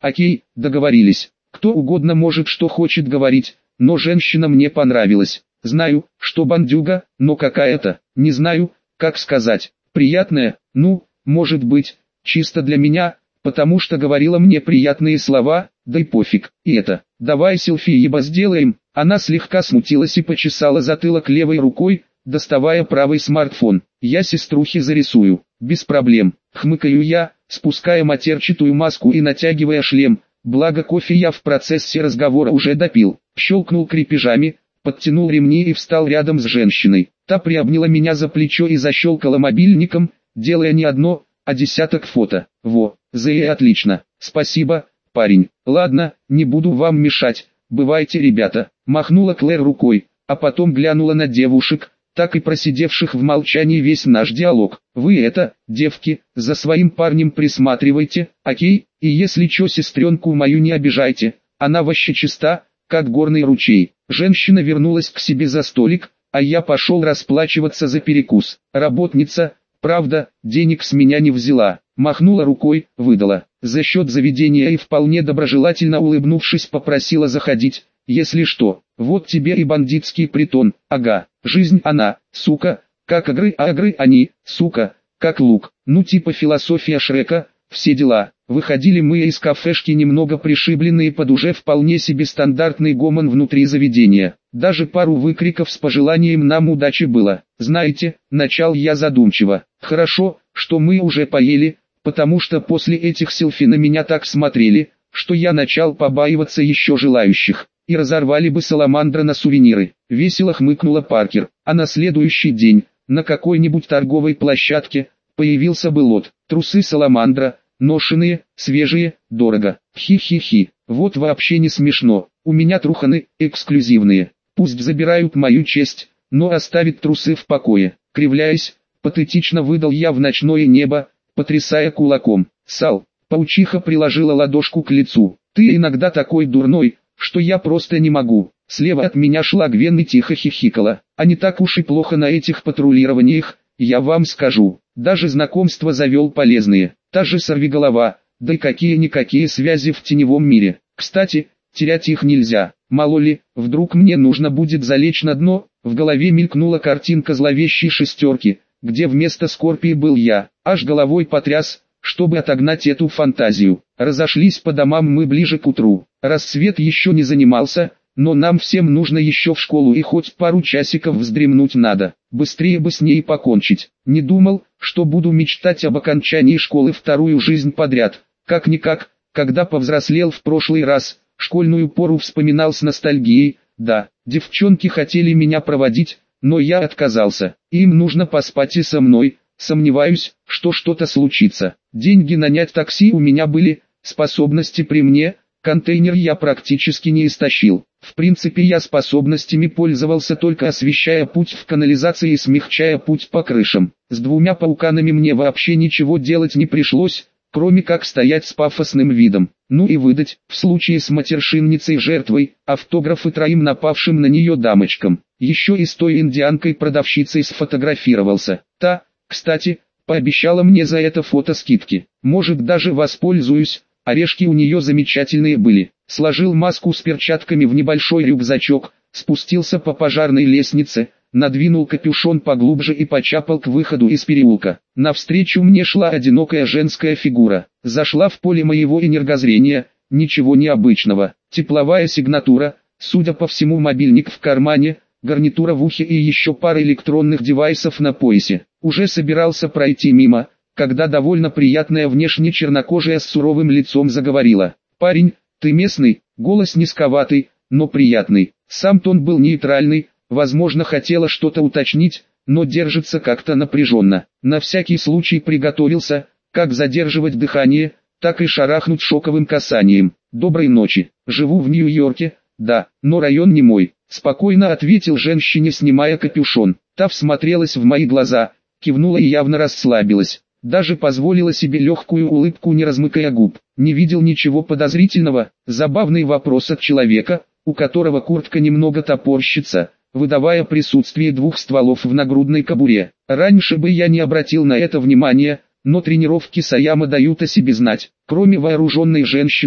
Окей, договорились. Кто угодно может что хочет говорить, но женщина мне понравилась. Знаю, что бандюга, но какая-то, не знаю, как сказать, приятная, ну, может быть, чисто для меня, потому что говорила мне приятные слова, да и пофиг. И это, давай селфи еба сделаем. Она слегка смутилась и почесала затылок левой рукой, доставая правый смартфон. Я сеструхе зарисую, без проблем. Хмыкаю я, спуская матерчатую маску и натягивая шлем. Благо кофе я в процессе разговора уже допил. Щелкнул крепежами, подтянул ремни и встал рядом с женщиной. Та приобняла меня за плечо и защелкала мобильником, делая не одно, а десяток фото. Во, отлично. Спасибо, парень. Ладно, не буду вам мешать. Бывайте, ребята. Махнула Клэр рукой, а потом глянула на девушек, так и просидевших в молчании весь наш диалог. Вы это, девки, за своим парнем присматривайте, окей? И если чё, сестренку мою не обижайте. Она вообще чиста, как горный ручей. Женщина вернулась к себе за столик, а я пошел расплачиваться за перекус. Работница, правда, денег с меня не взяла. Махнула рукой, выдала. За счет заведения и вполне доброжелательно улыбнувшись попросила заходить. Если что, вот тебе и бандитский притон, ага. Жизнь она, сука, как игры, а игры они, сука, как лук. Ну типа философия Шрека, все дела. Выходили мы из кафешки немного пришибленные под уже вполне себе стандартный гомон внутри заведения. Даже пару выкриков с пожеланием нам удачи было. Знаете, начал я задумчиво. Хорошо, что мы уже поели, потому что после этих селфи на меня так смотрели, что я начал побаиваться еще желающих. И разорвали бы саламандра на сувениры. Весело хмыкнула Паркер. А на следующий день, на какой-нибудь торговой площадке, появился бы лот. Трусы саламандра, ношеные, свежие, дорого. Хи-хи-хи. Вот вообще не смешно. У меня труханы, эксклюзивные. Пусть забирают мою честь, но оставят трусы в покое. Кривляясь, патетично выдал я в ночное небо, потрясая кулаком. Сал. Паучиха приложила ладошку к лицу. Ты иногда такой дурной, что я просто не могу. Слева от меня шла Гвен и тихо хихикала. А не так уж и плохо на этих патрулированиях, я вам скажу. Даже знакомства завел полезные. Та же сорвиголова, да и какие-никакие связи в теневом мире. Кстати, терять их нельзя. Мало ли, вдруг мне нужно будет залечь на дно. В голове мелькнула картинка зловещей шестерки, где вместо Скорпии был я. Аж головой потряс, чтобы отогнать эту фантазию. Разошлись по домам мы ближе к утру. Рассвет еще не занимался, но нам всем нужно еще в школу и хоть пару часиков вздремнуть надо. Быстрее бы с ней покончить. Не думал, что буду мечтать об окончании школы вторую жизнь подряд. Как-никак, когда повзрослел в прошлый раз, школьную пору вспоминал с ностальгией. Да, девчонки хотели меня проводить, но я отказался. Им нужно поспать и со мной. Сомневаюсь, что что-то случится. Деньги нанять такси у меня были, способности при мне, контейнер я практически не истощил. В принципе я способностями пользовался только освещая путь в канализации и смягчая путь по крышам. С двумя пауканами мне вообще ничего делать не пришлось, кроме как стоять с пафосным видом. Ну и выдать, в случае с матершинницей жертвой, автографы троим напавшим на нее дамочкам. Еще и с той индианкой-продавщицей сфотографировался. Та, кстати, пообещала мне за это фото скидки. Может даже воспользуюсь, орешки у нее замечательные были. Сложил маску с перчатками в небольшой рюкзачок, спустился по пожарной лестнице, надвинул капюшон поглубже и почапал к выходу из переулка. Навстречу мне шла одинокая женская фигура. Зашла в поле моего энергозрения, ничего необычного. Тепловая сигнатура, судя по всему мобильник в кармане, гарнитура в ухе и еще пара электронных девайсов на поясе. Уже собирался пройти мимо, когда довольно приятная внешне чернокожая с суровым лицом заговорила. «Парень, ты местный?» Голос низковатый, но приятный. Сам тон был нейтральный, возможно хотела что-то уточнить, но держится как-то напряженно. На всякий случай приготовился, как задерживать дыхание, так и шарахнуть шоковым касанием. «Доброй ночи, живу в Нью-Йорке, да, но район не мой», спокойно ответил женщине, снимая капюшон. Та всмотрелась в мои глаза, кивнула и явно расслабилась. Даже позволила себе легкую улыбку, не размыкая губ. Не видел ничего подозрительного. Забавный вопрос от человека, у которого куртка немного топорщится, выдавая присутствие двух стволов в нагрудной кобуре. Раньше бы я не обратил на это внимания, но тренировки Саяма дают о себе знать. Кроме вооруженной женщины,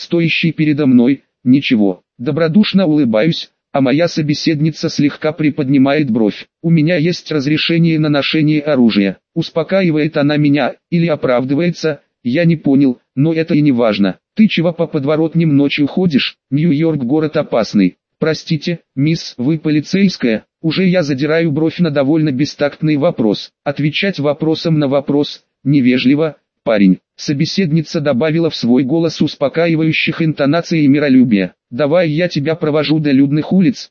стоящий передо мной, ничего. Добродушно улыбаюсь, а моя собеседница слегка приподнимает бровь. У меня есть разрешение на ношение оружия. Успокаивает она меня, или оправдывается, я не понял, но это и не важно. Ты чего по подворотням ночью ходишь? Нью-Йорк город опасный. Простите, мисс, вы полицейская? Уже я задираю бровь на довольно бестактный вопрос. Отвечать вопросом на вопрос, невежливо, парень. Собеседница добавила в свой голос успокаивающих интонаций и миролюбия. Давай я тебя провожу до людных улиц,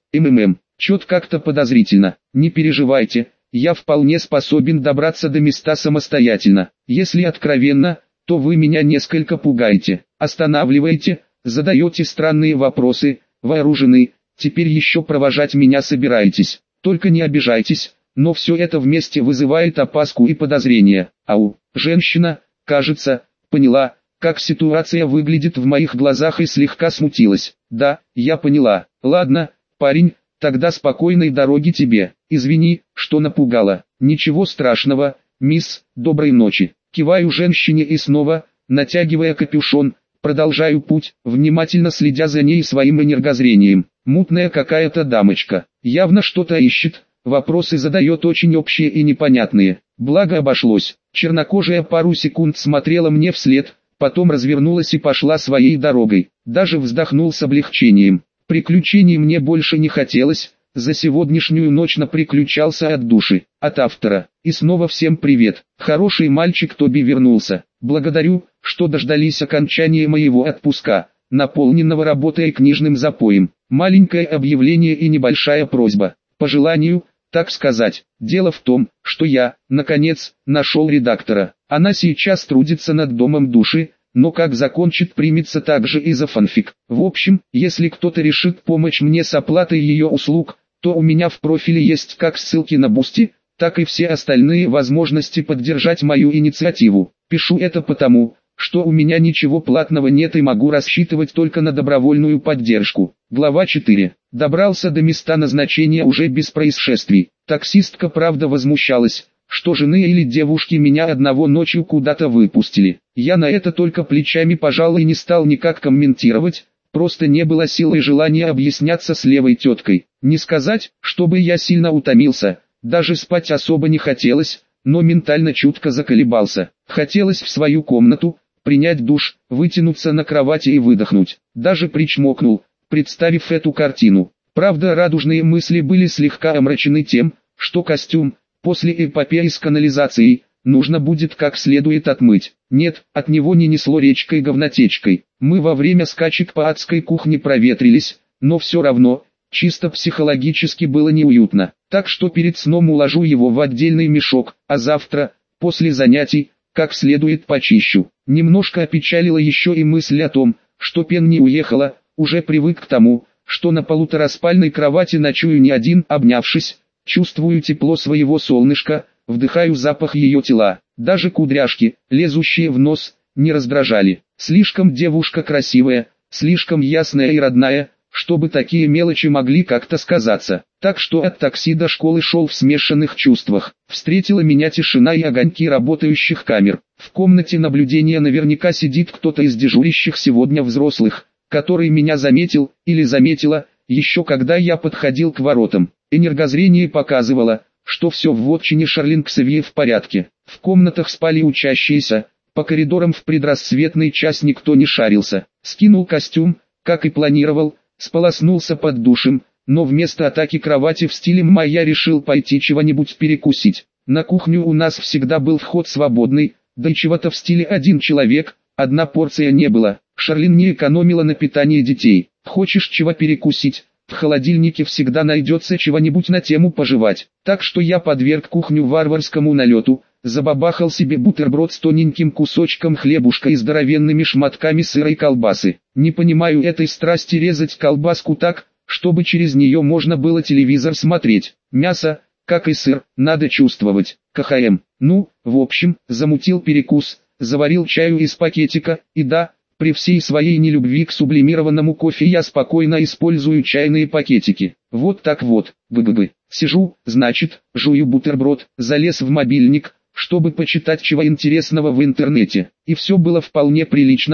Чет как-то подозрительно. Не переживайте, я вполне способен добраться до места самостоятельно. Если откровенно, то вы меня несколько пугаете, останавливаете, задаете странные вопросы, вооружены, теперь еще провожать меня собираетесь. Только не обижайтесь, но все это вместе вызывает опаску и подозрение. Ау, женщина, кажется, поняла, как ситуация выглядит в моих глазах и слегка смутилась. Да, я поняла. Ладно, парень, тогда спокойной дороги тебе. Извини, что напугала. Ничего страшного, мисс, доброй ночи. Киваю женщине и снова, натягивая капюшон, продолжаю путь, внимательно следя за ней своим энергозрением. Мутная какая-то дамочка, явно что-то ищет, вопросы задает очень общие и непонятные. Благо обошлось. Чернокожая пару секунд смотрела мне вслед, потом развернулась и пошла своей дорогой. Даже вздохнул с облегчением. Приключений мне больше не хотелось, за сегодняшнюю ночь наприключался от души. От автора. И снова всем привет. Хороший мальчик Тоби вернулся. Благодарю, что дождались окончания моего отпуска, наполненного работой и книжным запоем. Маленькое объявление и небольшая просьба. По желанию, так сказать. Дело в том, что я, наконец, нашел редактора. Она сейчас трудится над домом души, но как закончит, примется также и за фанфик. В общем, если кто-то решит помочь мне с оплатой ее услуг, то у меня в профиле есть как ссылки на Бусти, так и все остальные возможности поддержать мою инициативу. Пишу это потому, что у меня ничего платного нет и могу рассчитывать только на добровольную поддержку. Глава 4. Добрался до места назначения уже без происшествий. Таксистка правда возмущалась, что жены или девушки меня одного ночью куда-то выпустили. Я на это только плечами пожал и не стал никак комментировать, просто не было сил и желания объясняться с левой теткой. Не сказать, чтобы я сильно утомился, даже спать особо не хотелось, но ментально чутко заколебался. Хотелось в свою комнату, принять душ, вытянуться на кровати и выдохнуть. Даже причмокнул, представив эту картину. Правда, радужные мысли были слегка омрачены тем, что костюм, после эпопеи с канализацией, нужно будет как следует отмыть. Нет, от него не несло речкой говнотечкой. Мы во время скачек по адской кухне проветрились, но все равно, чисто психологически было неуютно. Так что перед сном уложу его в отдельный мешок, а завтра, после занятий, как следует почищу. Немножко опечалила еще и мысль о том, что Пенни уехала, уже привык к тому, что на полутораспальной кровати ночую не один, обнявшись, чувствую тепло своего солнышка, вдыхаю запах ее тела. Даже кудряшки, лезущие в нос, не раздражали. Слишком девушка красивая, слишком ясная и родная, чтобы такие мелочи могли как-то сказаться. Так что от такси до школы шел в смешанных чувствах. Встретила меня тишина и огоньки работающих камер. В комнате наблюдения наверняка сидит кто-то из дежурящих сегодня взрослых, который меня заметил, или заметила, еще когда я подходил к воротам. Энергозрение показывало, что все в вотчине Шарлинг-Ксавье в порядке. В комнатах спали учащиеся, по коридорам в предрассветный час никто не шарился. Скинул костюм, как и планировал, сполоснулся под душем, но вместо атаки кровати в стиле мма я решил пойти чего-нибудь перекусить. На кухню у нас всегда был вход свободный, да и чего-то в стиле один человек, одна порция не было. Шарлин не экономила на питании детей. Хочешь чего перекусить? В холодильнике всегда найдется чего-нибудь на тему пожевать. Так что я подверг кухню варварскому налету, забабахал себе бутерброд с тоненьким кусочком хлебушка и здоровенными шматками сыра и колбасы. Не понимаю этой страсти резать колбаску так, чтобы через нее можно было телевизор смотреть. Мясо, как и сыр, надо чувствовать. КХМ. Ну, в общем, замутил перекус, заварил чаю из пакетика, и да, при всей своей нелюбви к сублимированному кофе я спокойно использую чайные пакетики. Вот так вот, гг. Сижу, значит, жую бутерброд, залез в мобильник, чтобы почитать чего интересного в интернете. И все было вполне прилично,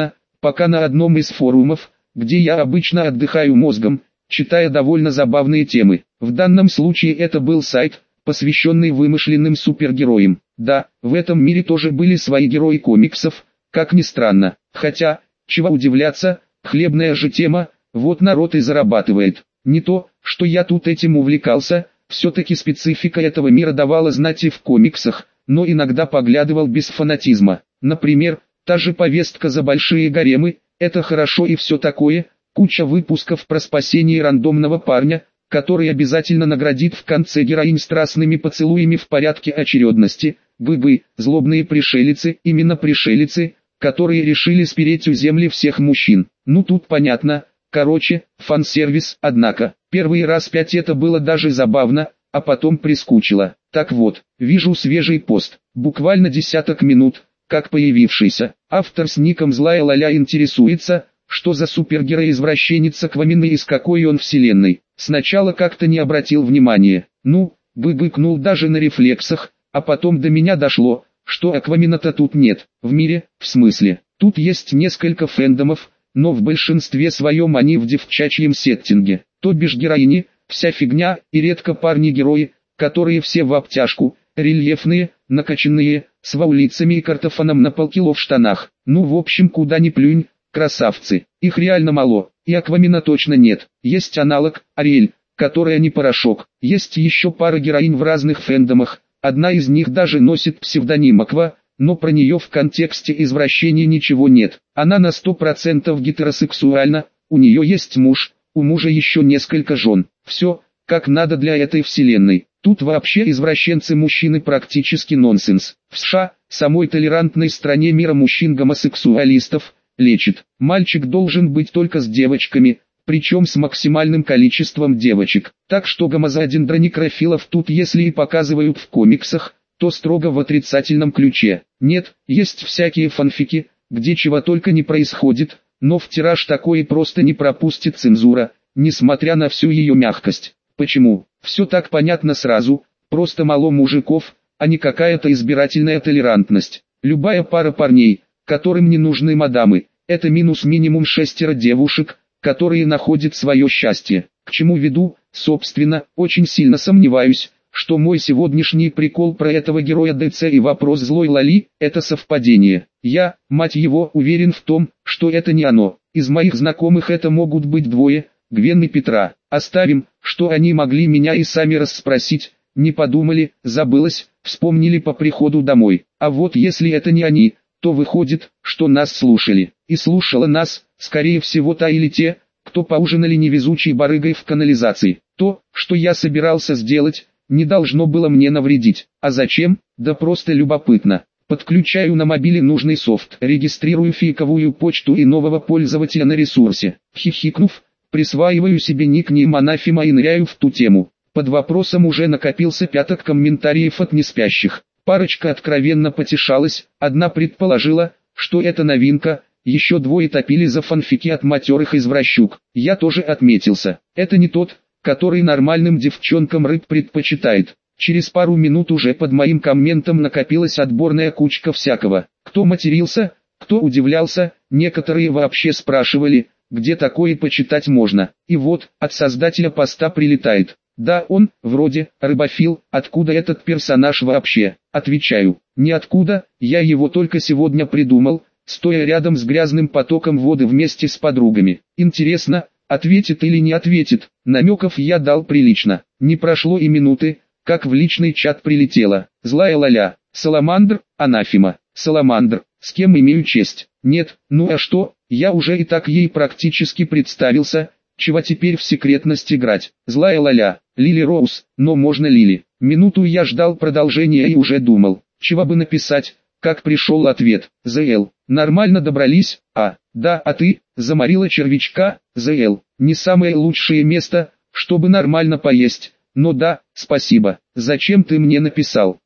пока на одном из форумов, где я обычно отдыхаю мозгом, читая довольно забавные темы. В данном случае это был сайт, посвященный вымышленным супергероям. Да, в этом мире тоже были свои герои комиксов, как ни странно. Хотя, чего удивляться, хлебная же тема, вот народ и зарабатывает. Не то, что я тут этим увлекался, все-таки специфика этого мира давала знать и в комиксах, но иногда поглядывал без фанатизма. Например, та же повестка за большие гаремы, это хорошо и все такое, куча выпусков про спасение рандомного парня, который обязательно наградит в конце героинь страстными поцелуями в порядке очередности. Быбы, злобные пришелицы, именно пришелицы, которые решили спереть у земли всех мужчин. Ну тут понятно, короче, фан-сервис, однако, первый раз 5 это было даже забавно, а потом прискучило. Так вот, вижу свежий пост, буквально десяток минут, как появившийся. Автор с ником Злая Лаля интересуется, что за супергерой-извращенец Аквамен и из какой он вселенной. Сначала как-то не обратил внимания, быкнул даже на рефлексах, а потом до меня дошло, что Аквамена-то тут нет, в мире, в смысле. Тут есть несколько фэндомов, но в большинстве своем они в девчачьем сеттинге. То бишь героини, вся фигня, и редко парни-герои, которые все в обтяжку, рельефные, накачанные, с ваулицами и картофаном на полкило в штанах. Ну в общем куда ни плюнь, красавцы. Их реально мало, и Аквамена точно нет. Есть аналог, Ариэль, которая не порошок. Есть еще пара героинь в разных фэндомах, одна из них даже носит псевдоним Аква, но про нее в контексте извращения ничего нет. Она на 100% гетеросексуальна, у нее есть муж, у мужа еще несколько жен. Все, как надо для этой вселенной. Тут вообще извращенцы-мужчины практически нонсенс. В США, самой толерантной стране мира мужчин-гомосексуалистов, лечит. Мальчик должен быть только с девочками, причем с максимальным количеством девочек. Так что гомозоодендронекрофилов тут если и показывают в комиксах, то строго в отрицательном ключе. Нет, есть всякие фанфики, где чего только не происходит, но в тираж такое просто не пропустит цензура, несмотря на всю ее мягкость. Почему? Все так понятно сразу, просто мало мужиков, а не какая-то избирательная толерантность. Любая пара парней, которым не нужны мадамы, это минимум 6 девушек, которые находят свое счастье. К чему веду, собственно, очень сильно сомневаюсь, что мой сегодняшний прикол про этого героя ДЦ и вопрос злой Лали – это совпадение. Я, мать его, уверен в том, что это не оно. Из моих знакомых это могут быть двое, Гвен и Петра. Оставим, что они могли меня и сами расспросить, не подумали, забылось, вспомнили по приходу домой. А вот если это не они, то выходит, что нас слушали. И слушала нас, скорее всего та или те, кто поужинали невезучей барыгой в канализации. То, что я собирался сделать, не должно было мне навредить. А зачем? Да просто любопытно. Подключаю на мобиле нужный софт, регистрирую фейковую почту и нового пользователя на ресурсе. Хихикнув, присваиваю себе никнейм Анафема и ныряю в ту тему. Под вопросом уже накопился пяток комментариев от неспящих. Парочка откровенно потешалась, одна предположила, что это новинка, еще двое топили за фанфики от матерых извращук. Я тоже отметился. Это не тот, который нормальным девчонкам рыб предпочитает. Через пару минут уже под моим комментом накопилась отборная кучка всякого. Кто матерился, кто удивлялся, некоторые вообще спрашивали, где такое почитать можно. И вот, от создателя поста прилетает. Да он, вроде, рыбофил, откуда этот персонаж вообще? Отвечаю, ниоткуда, я его только сегодня придумал, стоя рядом с грязным потоком воды вместе с подругами. Интересно, ответит или не ответит, намеков я дал прилично. Не прошло и минуты, как в личный чат прилетело. Злая Лаля, Саламандр, Анафема, Саламандр, с кем имею честь? Нет, ну а что, я уже и так ей практически представился, чего теперь в секретность играть. Злая Лаля, Лили Роуз, но можно Лили. Минуту я ждал продолжения и уже думал, чего бы написать, как пришел ответ. ЗЛ, нормально добрались, да, а ты, заморила червячка, ЗЛ, не самое лучшее место, чтобы нормально поесть, но да, спасибо. Зачем ты мне написал?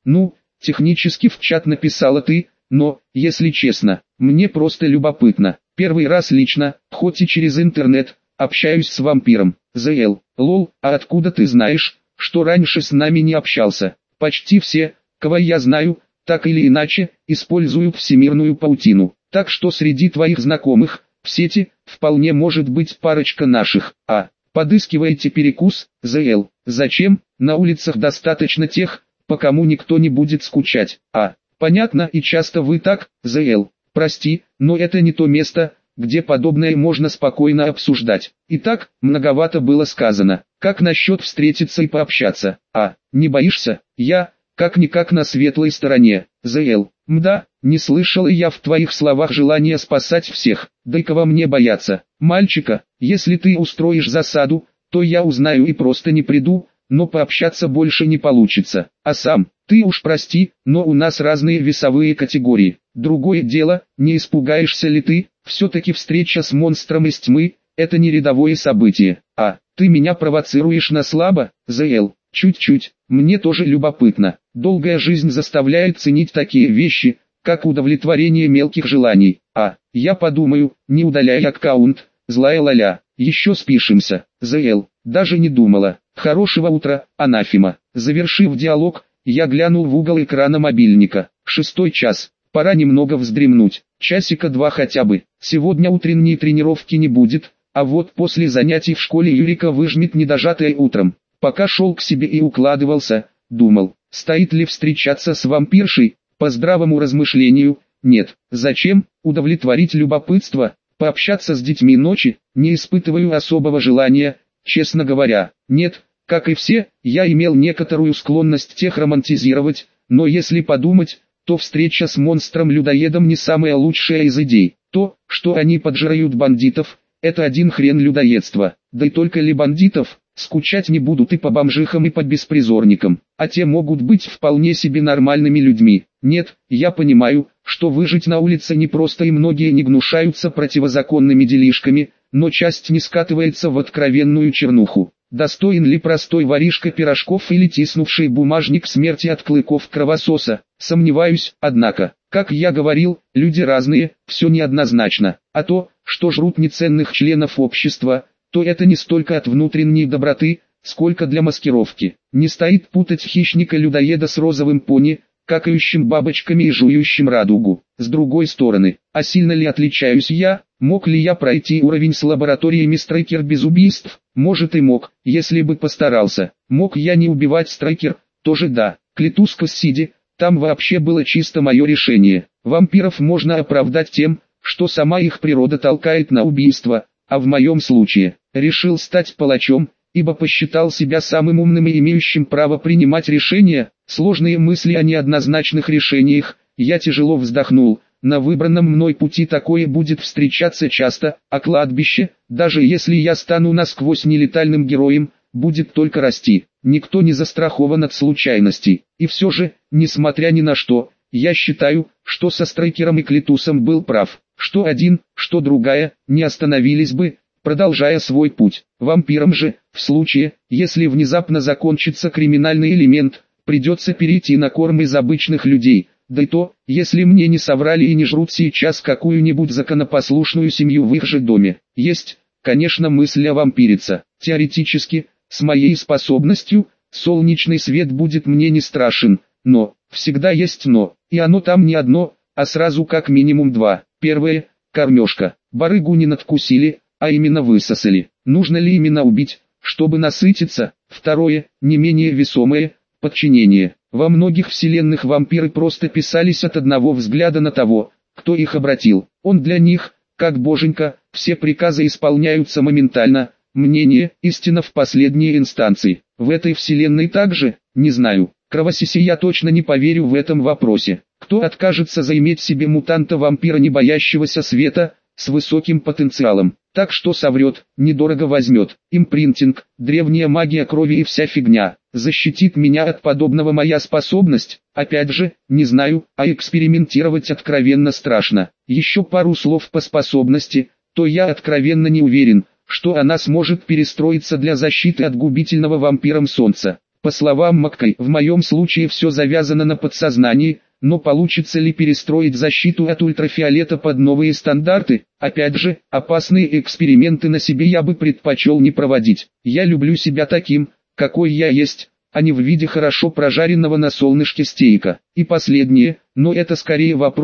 Технически в чат написала ты, но, если честно, мне просто любопытно. Первый раз лично, хоть и через интернет, общаюсь с вампиром. ЗЛ, лол, а откуда ты знаешь, что раньше с нами не общался? Почти все, кого я знаю, так или иначе, используют всемирную паутину. Так что среди твоих знакомых, в сети, вполне может быть парочка наших. Подыскиваете перекус, ЗЛ. Зачем? На улицах достаточно тех, по кому никто не будет скучать. Понятно, и часто вы так, ЗЛ. Прости, но это не то место, где подобное можно спокойно обсуждать. Итак, многовато было сказано. Как насчет встретиться и пообщаться? Не боишься? Я, как-никак на светлой стороне. ЗЛ. Мда, не слышал я в твоих словах желания спасать всех. Дай-ка во мне бояться. Мальчика, если ты устроишь засаду, то я узнаю и просто не приду, но пообщаться больше не получится. А сам, ты уж прости, но у нас разные весовые категории. Другое дело, не испугаешься ли ты? Все-таки встреча с монстром из тьмы – это не рядовое событие. Ты меня провоцируешь на слабо, ЗЛ? Чуть-чуть, мне тоже любопытно. Долгая жизнь заставляет ценить такие вещи, как удовлетворение мелких желаний. Я подумаю, не удаляй аккаунт, злая лаля, еще спишемся, ЗЛ. Даже не думала. Хорошего утра, анафема. Завершив диалог, я глянул в угол экрана мобильника. 6 час. Пора немного вздремнуть. Часика 2 хотя бы. Сегодня утренней тренировки не будет, а вот после занятий в школе Юрика выжмет недожатое утром. Пока шел к себе и укладывался, думал, стоит ли встречаться с вампиршей. По здравому размышлению, нет. Зачем? Удовлетворить любопытство, пообщаться с детьми ночи, не испытываю особого желания. Честно говоря, нет, как и все, я имел некоторую склонность тех романтизировать, но если подумать, то встреча с монстром-людоедом не самая лучшая из идей. То, что они поджирают бандитов, это один хрен людоедства, да и только ли бандитов, скучать не будут и по бомжихам и по беспризорникам, а те могут быть вполне себе нормальными людьми. Нет, я понимаю, что выжить на улице непросто и многие не гнушаются противозаконными делишками, но часть не скатывается в откровенную чернуху. Достоин ли простой воришка пирожков или тиснувший бумажник смерти от клыков кровососа? Сомневаюсь, однако, как я говорил, люди разные, все неоднозначно, а то, что жрут неценных членов общества, то это не столько от внутренней доброты, сколько для маскировки. Не стоит путать хищника-людоеда с розовым пони, какающим бабочками и жующим радугу. С другой стороны, а сильно ли отличаюсь я? Мог ли я пройти уровень с лабораториями Страйкер без убийств? Может и мог, если бы постарался. Мог я не убивать Страйкер? Тоже да. Клянусь Кассиди, там вообще было чисто мое решение. Вампиров можно оправдать тем, что сама их природа толкает на убийство, а в моем случае, решил стать палачом, ибо посчитал себя самым умным и имеющим право принимать решения. Сложные мысли о неоднозначных решениях, я тяжело вздохнул. На выбранном мной пути такое будет встречаться часто, а кладбище, даже если я стану насквозь нелетальным героем, будет только расти. Никто не застрахован от случайностей. И все же, несмотря ни на что, я считаю, что со Страйкером и Клитусом был прав. Что один, что другая, не остановились бы, продолжая свой путь. Вампирам же, в случае, если внезапно закончится криминальный элемент, придется перейти на корм из обычных людей. Да и то, если мне не соврали и не жрут сейчас какую-нибудь законопослушную семью в их же доме. Есть, конечно, мысль о вампирице. Теоретически, с моей способностью, солнечный свет будет мне не страшен, но, всегда есть но, и оно там не одно, а сразу как минимум два. Первое, кормежка. Барыгу не надкусили, а именно высосали. Нужно ли именно убить, чтобы насытиться? Второе, не менее весомое, подчинение. Во многих вселенных вампиры просто писались от одного взгляда на того, кто их обратил. Он для них, как боженька, все приказы исполняются моментально. Мнение, истина в последней инстанции. В этой вселенной также, не знаю. Кровосиси я точно не поверю в этом вопросе. Кто откажется заиметь себе мутанта-вампира, не боящегося света, с высоким потенциалом? Так что соврет, недорого возьмет. Импринтинг, древняя магия крови и вся фигня. Защитит меня от подобного моя способность? Опять же, не знаю, а экспериментировать откровенно страшно. Еще пару слов по способности, то я откровенно не уверен, что она сможет перестроиться для защиты от губительного вампиром солнца. По словам Маккай, в моем случае все завязано на подсознании, но получится ли перестроить защиту от ультрафиолета под новые стандарты? Опять же, опасные эксперименты на себе я бы предпочел не проводить. Я люблю себя таким, какой я есть, а не в виде хорошо прожаренного на солнышке стейка. И последнее, но это скорее вопрос,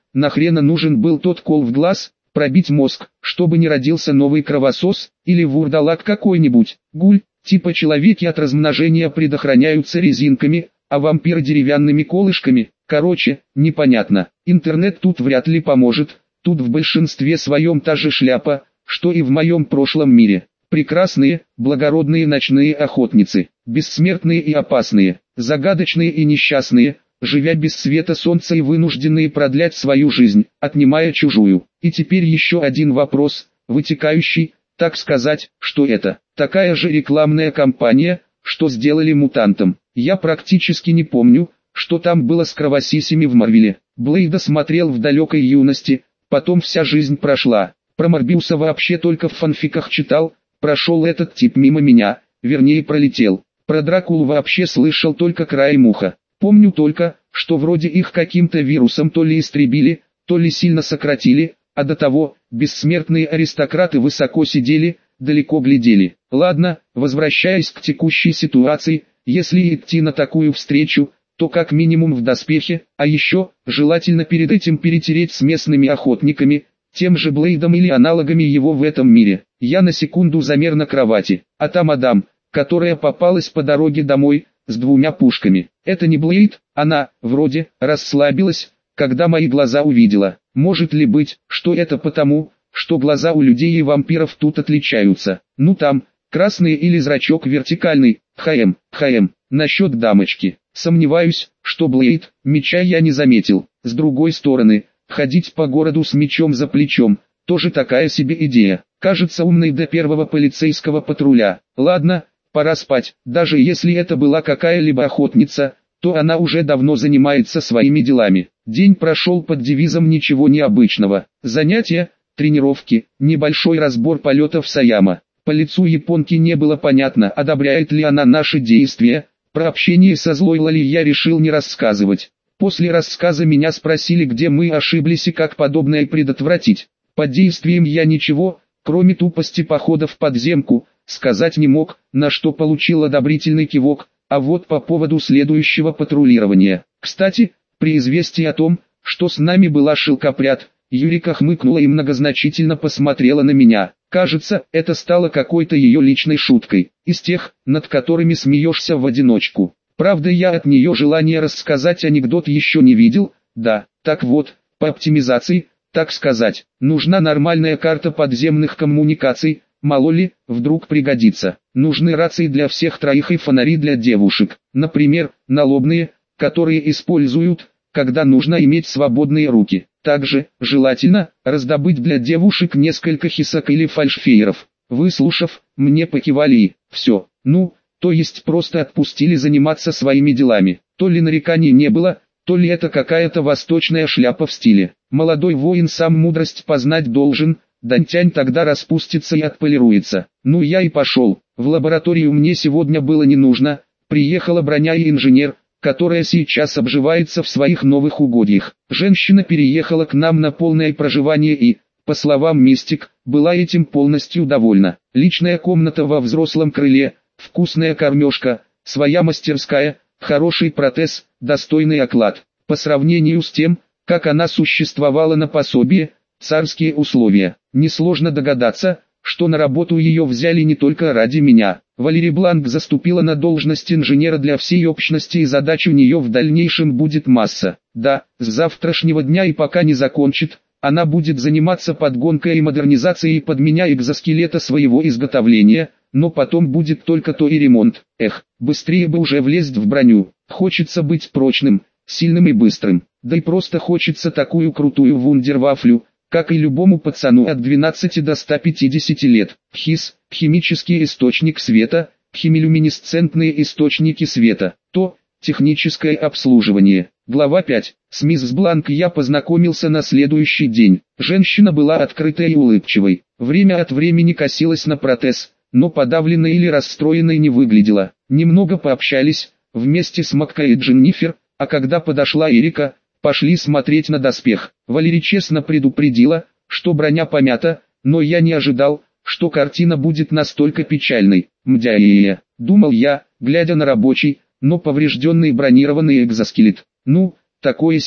нахрена нужен был тот кол в глаз, пробить мозг, чтобы не родился новый кровосос, или вурдалак какой-нибудь, гуль, типа человеки от размножения предохраняются резинками, а вампиры деревянными колышками. Короче, непонятно. Интернет тут вряд ли поможет, тут в большинстве своем та же шляпа, что и в моем прошлом мире. Прекрасные, благородные ночные охотницы, бессмертные и опасные, загадочные и несчастные, живя без света солнца и вынужденные продлять свою жизнь, отнимая чужую. И теперь еще один вопрос, вытекающий, так сказать, что это такая же рекламная кампания, что сделали мутантам. Я практически не помню, что там было с кровосисями в Марвеле. Блейда смотрел в далекой юности, потом вся жизнь прошла. Про Морбиуса вообще только в фанфиках читал, прошел этот тип мимо меня, вернее пролетел. Про Дракулу вообще слышал только краем уха. Помню только, что вроде их каким-то вирусом то ли истребили, то ли сильно сократили, а до того, бессмертные аристократы высоко сидели, далеко глядели. Ладно, возвращаясь к текущей ситуации, если идти на такую встречу, то как минимум в доспехе, а еще, желательно перед этим перетереть с местными охотниками, тем же Блейдом или аналогами его в этом мире. Я на секунду замер на кровати, а та мадам, которая попалась по дороге домой, с 2 пушками. Это не Блейд, она, вроде, расслабилась, когда мои глаза увидела. Может ли быть, что это потому, что глаза у людей и вампиров тут отличаются? Ну там, красный или зрачок вертикальный, ХМ. Насчет дамочки, сомневаюсь, что Блейд, меча я не заметил. С другой стороны, ходить по городу с мечом за плечом, тоже такая себе идея. Кажется умной до первого полицейского патруля. Ладно, пора спать. Даже если это была какая-либо охотница, то она уже давно занимается своими делами. День прошел под девизом ничего необычного. Занятия, тренировки, небольшой разбор полетов Саяма. По лицу японки не было понятно, одобряет ли она наши действия. Про общение со злой Лали я решил не рассказывать. После рассказа меня спросили, где мы ошиблись и как подобное предотвратить. Под действием я ничего, кроме тупости похода в подземку, сказать не мог, на что получил одобрительный кивок. А вот по поводу следующего патрулирования. Кстати, при известии о том, что с нами была шелкопряд, Юрика хмыкнула и многозначительно посмотрела на меня. Кажется, это стало какой-то ее личной шуткой, из тех, над которыми смеешься в одиночку. Правда, я от нее желания рассказать анекдот еще не видел. Да, так вот, по оптимизации, так сказать, нужна нормальная карта подземных коммуникаций. Мало ли, вдруг пригодится. Нужны рации для всех троих и фонари для девушек. Например, налобные, которые используют, когда нужно иметь свободные руки. Также, желательно, раздобыть для девушек несколько хисок или фальшфейеров. Выслушав, мне покивали и все. Ну, то есть просто отпустили заниматься своими делами. То ли нареканий не было, то ли это какая-то восточная шляпа в стиле. Молодой воин сам мудрость познать должен. Дантянь тогда распустится и отполируется. Ну я и пошел. В лабораторию мне сегодня было не нужно. Приехала броня и инженер, которая сейчас обживается в своих новых угодьях. Женщина переехала к нам на полное проживание и, по словам Мистик, была этим полностью довольна. Личная комната во взрослом крыле, вкусная кормежка, своя мастерская, хороший протез, достойный оклад. По сравнению с тем, как она существовала на пособие, царские условия. Несложно догадаться, что на работу ее взяли не только ради меня. Валерий Бланк заступила на должность инженера для всей общности, и задач у нее в дальнейшем будет масса. Да, с завтрашнего дня и пока не закончит, она будет заниматься подгонкой и модернизацией под меня экзоскелета своего изготовления, но потом будет только то и ремонт. Эх, быстрее бы уже влезть в броню. Хочется быть прочным, сильным и быстрым. Да и просто хочется такую крутую вундервафлю, как и любому пацану от 12 до 150 лет. ХИС, химический источник света, химилюминесцентные источники света. То, техническое обслуживание. Глава 5. С мисс Бланк я познакомился на следующий день. Женщина была открытой и улыбчивой. Время от времени косилась на протез, но подавленной или расстроенной не выглядела. Немного пообщались, вместе с Маккой и Дженнифер, а когда подошла Эрика, пошли смотреть на доспех. Валерий честно предупредила, что броня помята, но я не ожидал, что картина будет настолько печальной. Мдяе, думал я, глядя на рабочий, но поврежденный бронированный экзоскелет. Ну, такое себе.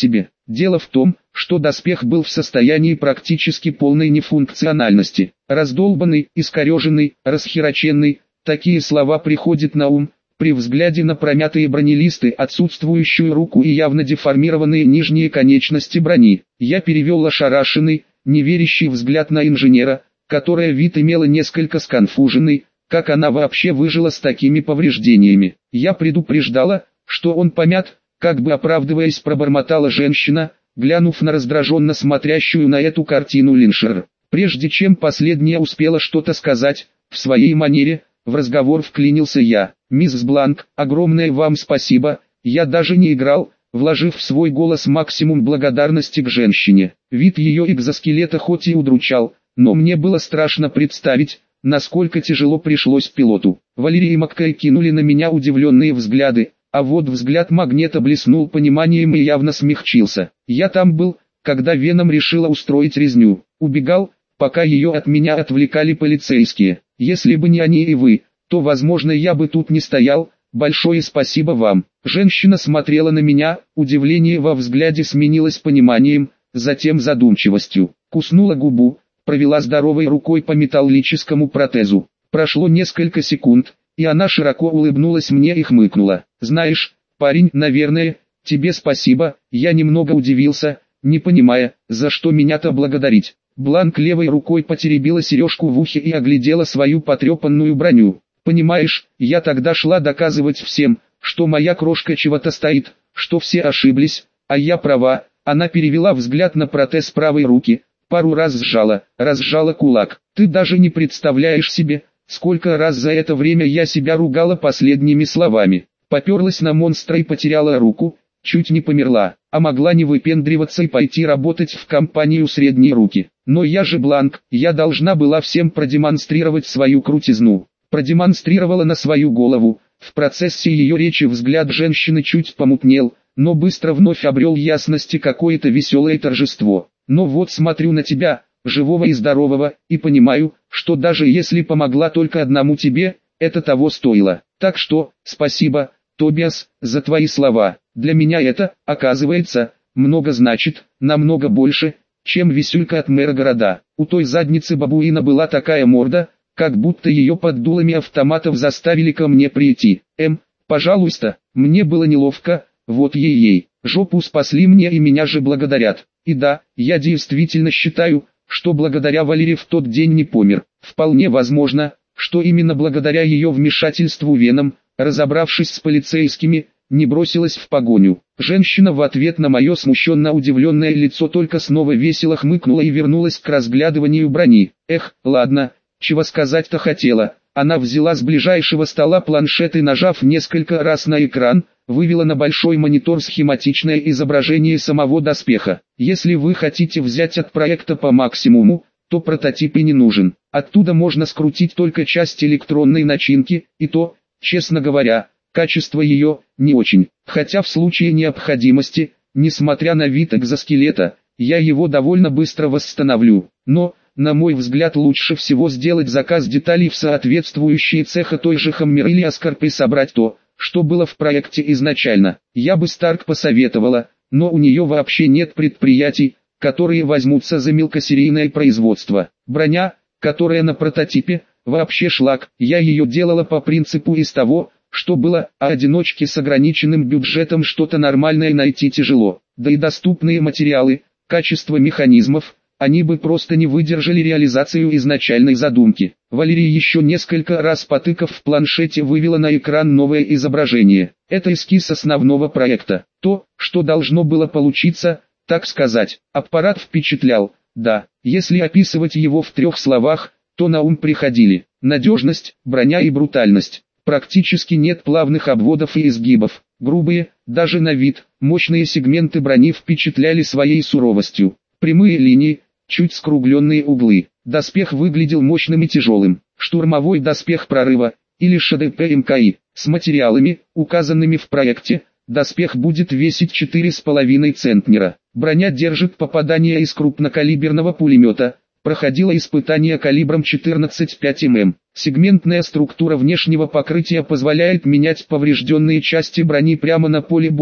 Дело в том, что доспех был в состоянии практически полной нефункциональности. Раздолбанный, искореженный, расхераченный, такие слова приходят на ум при взгляде на промятые бронелисты, отсутствующую руку и явно деформированные нижние конечности брони. Я перевел ошарашенный, неверящий взгляд на инженера, которая вид имела несколько сконфуженный, как она вообще выжила с такими повреждениями. Я предупреждала, что он помят, как бы оправдываясь, пробормотала женщина, глянув на раздраженно смотрящую на эту картину Линшер. Прежде чем последняя успела что-то сказать, в своей манере, в разговор вклинился я. «Мисс Бланк, огромное вам спасибо, я даже не играл», вложив в свой голос максимум благодарности к женщине. Вид ее экзоскелета хоть и удручал, но мне было страшно представить, насколько тяжело пришлось пилоту. Валерий и Маккей кинули на меня удивленные взгляды, а вот взгляд Магнета блеснул пониманием и явно смягчился. Я там был, когда Веном решила устроить резню. Убегал, пока ее от меня отвлекали полицейские. Если бы не они и вы, то, возможно, я бы тут не стоял. Большое спасибо вам. Женщина смотрела на меня, удивление во взгляде сменилось пониманием, затем задумчивостью. Куснула губу, провела здоровой рукой по металлическому протезу. Прошло несколько секунд, и она широко улыбнулась мне и хмыкнула. «Знаешь, парень, наверное, тебе спасибо». Я немного удивился, не понимая, за что меня-то благодарить. Бланк левой рукой потеребила сережку в ухе и оглядела свою потрепанную броню. «Понимаешь, я тогда шла доказывать всем, что моя крошка чего-то стоит, что все ошиблись, а я права». Она перевела взгляд на протез правой руки, пару раз разжала кулак. «Ты даже не представляешь себе, сколько раз за это время я себя ругала последними словами. Поперлась на монстра и потеряла руку, чуть не померла, а могла не выпендриваться и пойти работать в компанию «Средние руки». Но я же Бланк, я должна была всем продемонстрировать свою крутизну». Продемонстрировала на свою голову. В процессе ее речи взгляд женщины чуть помутнел, но быстро вновь обрел ясность и какое-то веселое торжество. «Но вот смотрю на тебя, живого и здорового, и понимаю, что даже если помогла только одному тебе, это того стоило. Так что, спасибо, Тобиас, за твои слова. Для меня это, оказывается, много значит, намного больше, чем висюлька от мэра города». У той задницы бабуина была такая морда, как будто ее под дулами автоматов заставили ко мне прийти. Пожалуйста, мне было неловко, вот ей-ей, жопу спасли мне и меня же благодарят. И да, я действительно считаю, что благодаря Валерии в тот день не помер. Вполне возможно, что именно благодаря ее вмешательству Веном, разобравшись с полицейскими, не бросилась в погоню. Женщина в ответ на мое смущенно удивленное лицо только снова весело хмыкнула и вернулась к разглядыванию брони. Ладно, чего сказать-то хотела. Она взяла с ближайшего стола планшет и, нажав несколько раз на экран, вывела на большой монитор схематичное изображение самого доспеха. Если вы хотите взять от проекта по максимуму, то прототип и не нужен. Оттуда можно скрутить только часть электронной начинки, и то, честно говоря, качество ее не очень. Хотя в случае необходимости, несмотря на вид экзоскелета, я его довольно быстро восстановлю. Но, на мой взгляд, лучше всего сделать заказ деталей в соответствующие цеха той же Хаммер или Аскарп и собрать то, что было в проекте изначально. Я бы Старк посоветовала, но у нее вообще нет предприятий, которые возьмутся за мелкосерийное производство. Броня, которая на прототипе, вообще шлак. Я ее делала по принципу из того, что было, а одиночке с ограниченным бюджетом что-то нормальное найти тяжело. Да и доступные материалы, качество механизмов, они бы просто не выдержали реализацию изначальной задумки. Валерия еще несколько раз потыкав в планшете вывела на экран новое изображение. Это эскиз основного проекта. То, что должно было получиться, так сказать. Аппарат впечатлял, да. Если описывать его в 3 словах, то на ум приходили надежность, броня и брутальность. Практически нет плавных обводов и изгибов. Грубые, даже на вид, мощные сегменты брони впечатляли своей суровостью. Прямые линии, чуть скругленные углы. Доспех выглядел мощным и тяжелым. Штурмовой доспех прорыва, или ШДП МКИ. С материалами, указанными в проекте, доспех будет весить 4,5 центнера. Броня держит попадание из крупнокалиберного пулемета. Проходила испытание калибром 14,5 мм. Сегментная структура внешнего покрытия позволяет менять поврежденные части брони прямо на поле боя,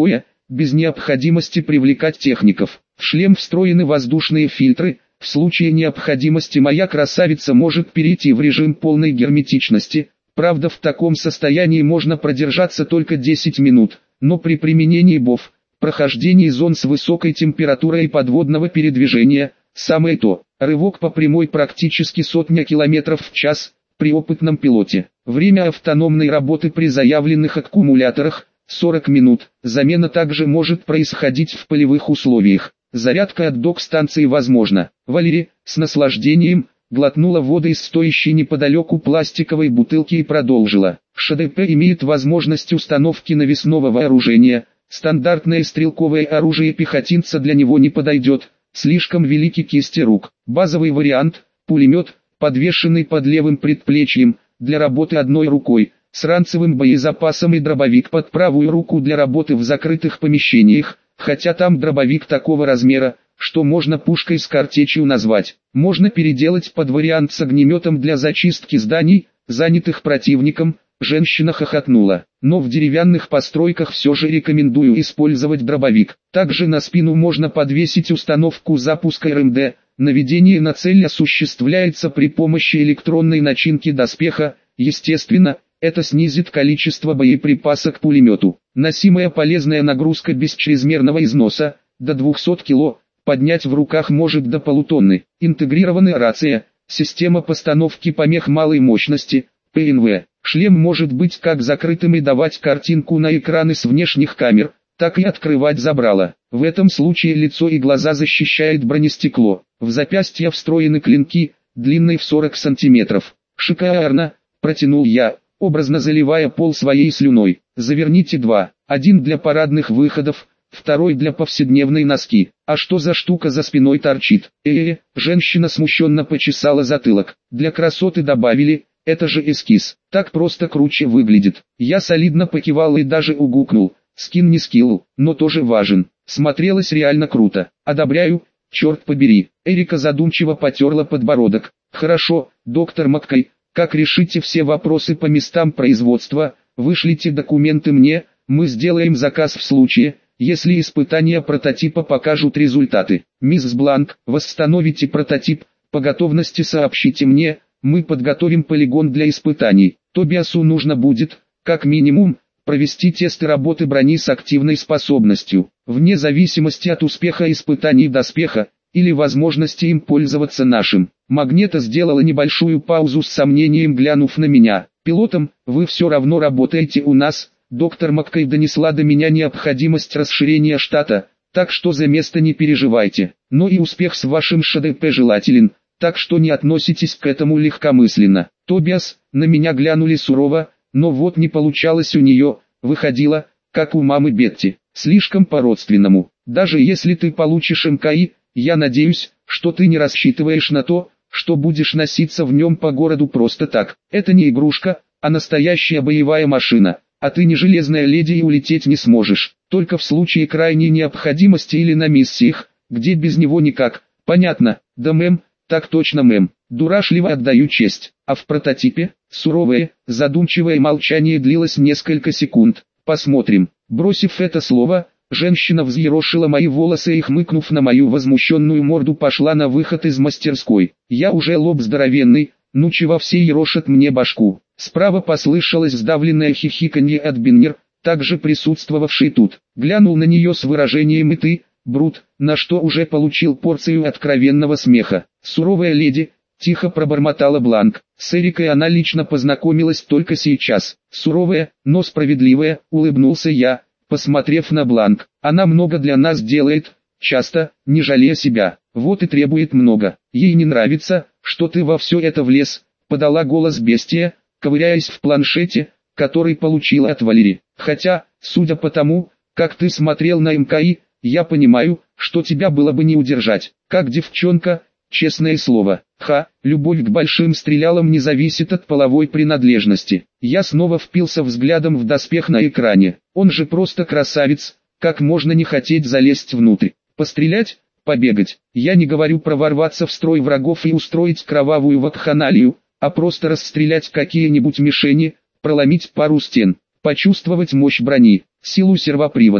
без необходимости привлекать техников. В шлем встроены воздушные фильтры, в случае необходимости моя красавица может перейти в режим полной герметичности. Правда, в таком состоянии можно продержаться только 10 минут, но при применении БОВ, прохождении зон с высокой температурой и подводного передвижения, самое то. Рывок по прямой практически 100 км в час, при опытном пилоте. Время автономной работы при заявленных аккумуляторах – 40 минут. Замена также может происходить в полевых условиях. Зарядка от док-станции возможна. Валерия, с наслаждением, глотнула воды из стоящей неподалеку пластиковой бутылки и продолжила. ШДП имеет возможность установки навесного вооружения. Стандартное стрелковое оружие пехотинца для него не подойдет. Слишком велики кисти рук. Базовый вариант – пулемет, подвешенный под левым предплечьем, для работы одной рукой, с ранцевым боезапасом и дробовик под правую руку для работы в закрытых помещениях, хотя там дробовик такого размера, что можно пушкой с картечью назвать. Можно переделать под вариант с огнеметом для зачистки зданий, занятых противником. Женщина хохотнула. Но в деревянных постройках все же рекомендую использовать дробовик. Также на спину можно подвесить установку запуска РМД. Наведение на цель осуществляется при помощи электронной начинки доспеха. Естественно, это снизит количество боеприпаса к пулемету. Носимая полезная нагрузка без чрезмерного износа, до 200 кг, поднять в руках может до полутонны. Интегрированная рация, система постановки помех малой мощности, ПНВ. Шлем может быть как закрытым и давать картинку на экраны с внешних камер, так и открывать забрало. В этом случае лицо и глаза защищает бронестекло. В запястье встроены клинки, длиной в 40 см. Шикарно, протянул я, образно заливая пол своей слюной. Заверните два, один для парадных выходов, второй для повседневной носки. А что за штука за спиной торчит? Женщина смущенно почесала затылок. Для красоты добавили. Это же эскиз, так просто круче выглядит. Я солидно покивал и даже угукнул. Скин не скилл, но тоже важен. Смотрелось реально круто. Одобряю, черт побери. Эрика задумчиво потерла подбородок. Хорошо, доктор Маккей, как решите все вопросы по местам производства, вышлите документы мне, мы сделаем заказ в случае, если испытания прототипа покажут результаты. Мисс Бланк, восстановите прототип, по готовности сообщите мне. Мы подготовим полигон для испытаний. Тобиасу нужно будет, как минимум, провести тесты работы брони с активной способностью. Вне зависимости от успеха испытаний доспеха, или возможности им пользоваться нашим. Магнета сделала небольшую паузу с сомнением, глянув на меня. Пилотом, вы все равно работаете у нас. Доктор Маккей донесла до меня необходимость расширения штата, так что за место не переживайте. Но и успех с вашим ШДП желателен. Так что не относитесь к этому легкомысленно. Тобиас, на меня глянули сурово, но вот не получалось у нее, выходило, как у мамы Бетти, слишком по-родственному. Даже если ты получишь МКИ, я надеюсь, что ты не рассчитываешь на то, что будешь носиться в нем по городу просто так. Это не игрушка, а настоящая боевая машина, а ты не железная леди и улететь не сможешь, только в случае крайней необходимости или на миссиях, где без него никак. Понятно, да мэм? Так точно, мэм. Дурашливо отдаю честь. А в прототипе, суровое, задумчивое молчание длилось несколько секунд. Посмотрим. Бросив это слово, женщина взъерошила мои волосы и, хмыкнув на мою возмущенную морду, пошла на выход из мастерской. Я уже лоб здоровенный, ну чего все ерошат мне башку. Справа послышалось сдавленное хихиканье от Биннер, также присутствовавший тут. Глянул на нее с выражением «и ты, Брут», на что уже получил порцию откровенного смеха. Суровая леди, тихо пробормотала Бланк. С Эрикой она лично познакомилась только сейчас. Суровая, но справедливая, улыбнулся я, посмотрев на Бланк. Она много для нас делает, часто, не жалея себя. Вот и требует много. Ей не нравится, что ты во все это влез, подала голос бестия, ковыряясь в планшете, который получила от Валерии. Хотя, судя по тому, как ты смотрел на МКИ, я понимаю, что тебя было бы не удержать. Как девчонка, честное слово. Любовь к большим стрелялам не зависит от половой принадлежности. Я снова впился взглядом в доспех на экране. Он же просто красавец, как можно не хотеть залезть внутрь. Пострелять, побегать. Я не говорю про ворваться в строй врагов и устроить кровавую вакханалию, а просто расстрелять какие-нибудь мишени, проломить пару стен, почувствовать мощь брони, силу сервоприводов.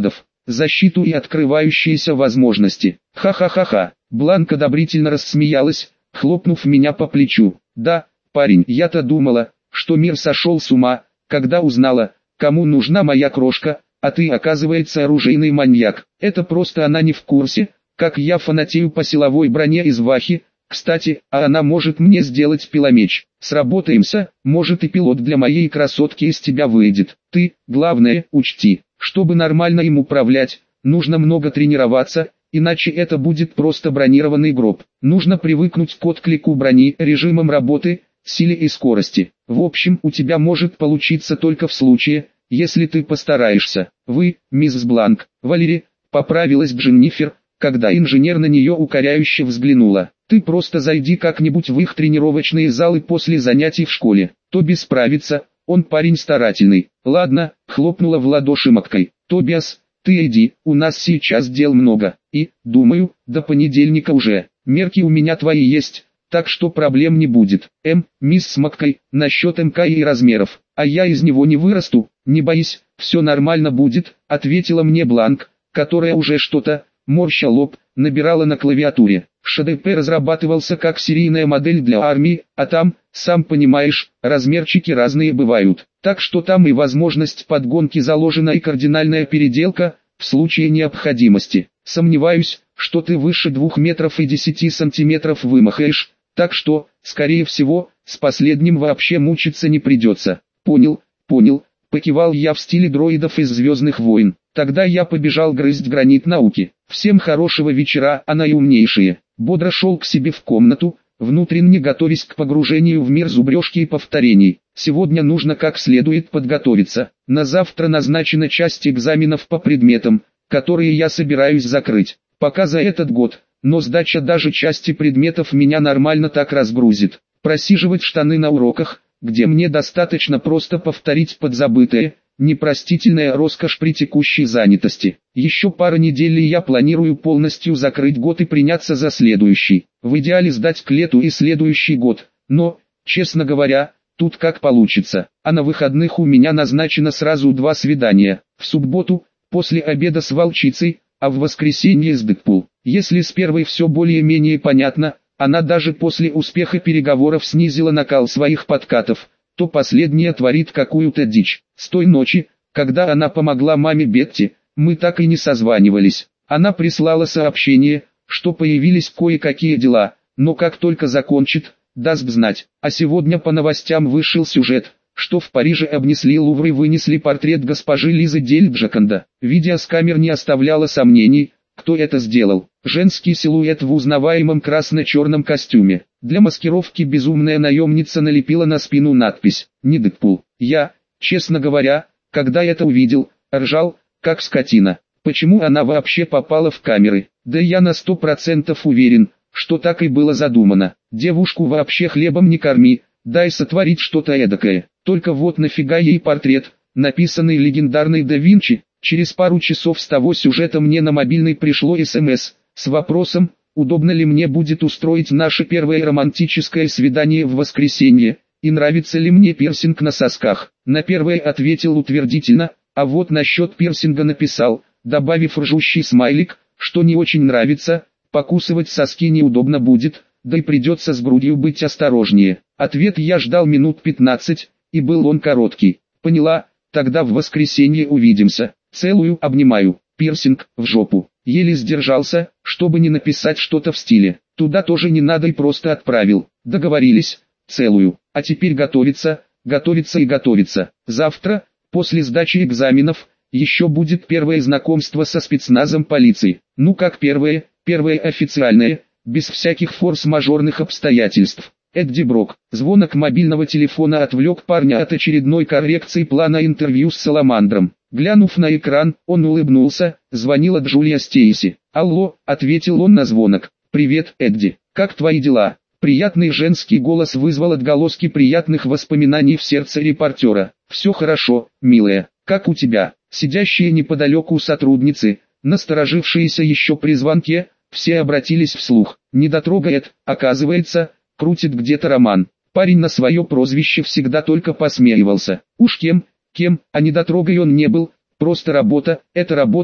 защиту и открывающиеся возможности. Ха-ха-ха-ха. Бланк одобрительно рассмеялась, хлопнув меня по плечу. Да, парень, я-то думала, что мир сошел с ума, когда узнала, кому нужна моя крошка, а ты, оказывается, оружейный маньяк. Это просто она не в курсе, как я фанатею по силовой броне из Вахи. Кстати, а она может мне сделать пиломеч. Сработаемся, может и пилот для моей красотки из тебя выйдет. Ты, главное, учти, чтобы нормально им управлять, нужно много тренироваться, иначе это будет просто бронированный гроб. Нужно привыкнуть к отклику брони, режимам работы, силе и скорости. В общем, у тебя может получиться только в случае, если ты постараешься. Вы, мисс Бланк, Валери, поправилась Дженнифер, когда инженер на нее укоряюще взглянула. Ты просто зайди как-нибудь в их тренировочные залы после занятий в школе. Тоби справится, он парень старательный. Ладно, хлопнула в ладоши Маккой. Тобиас, ты иди, у нас сейчас дел много. И, думаю, до понедельника уже. Мерки у меня твои есть, так что проблем не будет. Мисс Маккой, насчет МК и размеров. А я из него не вырасту, не боись, все нормально будет, ответила мне Бланк, которая уже что-то, морща лоб, набирала на клавиатуре. ШДП разрабатывался как серийная модель для армии, а там, сам понимаешь, размерчики разные бывают. Так что там и возможность подгонки заложена, и кардинальная переделка, в случае необходимости. Сомневаюсь, что ты выше 2 метров и 10 сантиметров вымахаешь, так что, скорее всего, с последним вообще мучиться не придется. Понял, покивал я в стиле дроидов из «Звездных войн». Тогда я побежал грызть гранит науки. Всем хорошего вечера, а наиумнейшие. Бодро шел к себе в комнату, внутренне готовясь к погружению в мир зубрежки и повторений. Сегодня нужно как следует подготовиться. На завтра назначена часть экзаменов по предметам, которые я собираюсь закрыть. Пока за этот год, но сдача даже части предметов меня нормально так разгрузит. Просиживать штаны на уроках, где мне достаточно просто повторить подзабытое, непростительная роскошь при текущей занятости. Еще пара недель и я планирую полностью закрыть год и приняться за следующий. В идеале сдать к лету и следующий год, но, честно говоря, тут как получится. А на выходных у меня назначено сразу 2 свидания. В субботу, после обеда с волчицей, а в воскресенье с Дэдпул. Если с первой все более-менее понятно, она даже после успеха переговоров снизила накал своих подкатов, то последняя творит какую-то дичь. С той ночи, когда она помогла маме Бетти, мы так и не созванивались. Она прислала сообщение, что появились кое-какие дела, но как только закончит, даст знать. А сегодня по новостям вышел сюжет, что в Париже обнесли Лувр и вынесли портрет госпожи Лизы Дель Джоконда. Видео с камер не оставляло сомнений, кто это сделал. Женский силуэт в узнаваемом красно-черном костюме. Для маскировки безумная наемница налепила на спину надпись «Не Дэдпул». Я, честно говоря, когда это увидел, ржал, как скотина. Почему она вообще попала в камеры? Да я на 100% уверен, что так и было задумано. Девушку вообще хлебом не корми, дай сотворить что-то эдакое. Только вот нафига ей портрет, написанный легендарной да Винчи? Через пару часов с того сюжета мне на мобильный пришло СМС с вопросом, удобно ли мне будет устроить наше первое романтическое свидание в воскресенье, и нравится ли мне пирсинг на сосках. На первое ответил утвердительно, а вот насчет пирсинга написал, добавив ржущий смайлик, что не очень нравится, покусывать соски неудобно будет, да и придется с грудью быть осторожнее. Ответ я ждал минут 15, и был он короткий. Поняла, тогда в воскресенье увидимся. Целую, обнимаю, пирсинг, в жопу. Еле сдержался, чтобы не написать что-то в стиле. Туда тоже не надо и просто отправил. Договорились, целую. А теперь готовиться. Завтра, после сдачи экзаменов, еще будет первое знакомство со спецназом полиции. Ну как первое официальное, без всяких форс-мажорных обстоятельств. Эдди Брок. Звонок мобильного телефона отвлек парня от очередной коррекции плана интервью с Саламандром. Глянув на экран, он улыбнулся, звонила Джулия Стейси. «Алло», — ответил он на звонок. «Привет, Эдди, как твои дела?» Приятный женский голос вызвал отголоски приятных воспоминаний в сердце репортера. «Все хорошо, милая, как у тебя?» Сидящие неподалеку сотрудницы, насторожившиеся еще при звонке, все обратились вслух. «Недотрога Эд, оказывается, крутит где-то роман». Парень на свое прозвище всегда только посмеивался. Уж кем, а недотрогой он не был, просто работа, это работа,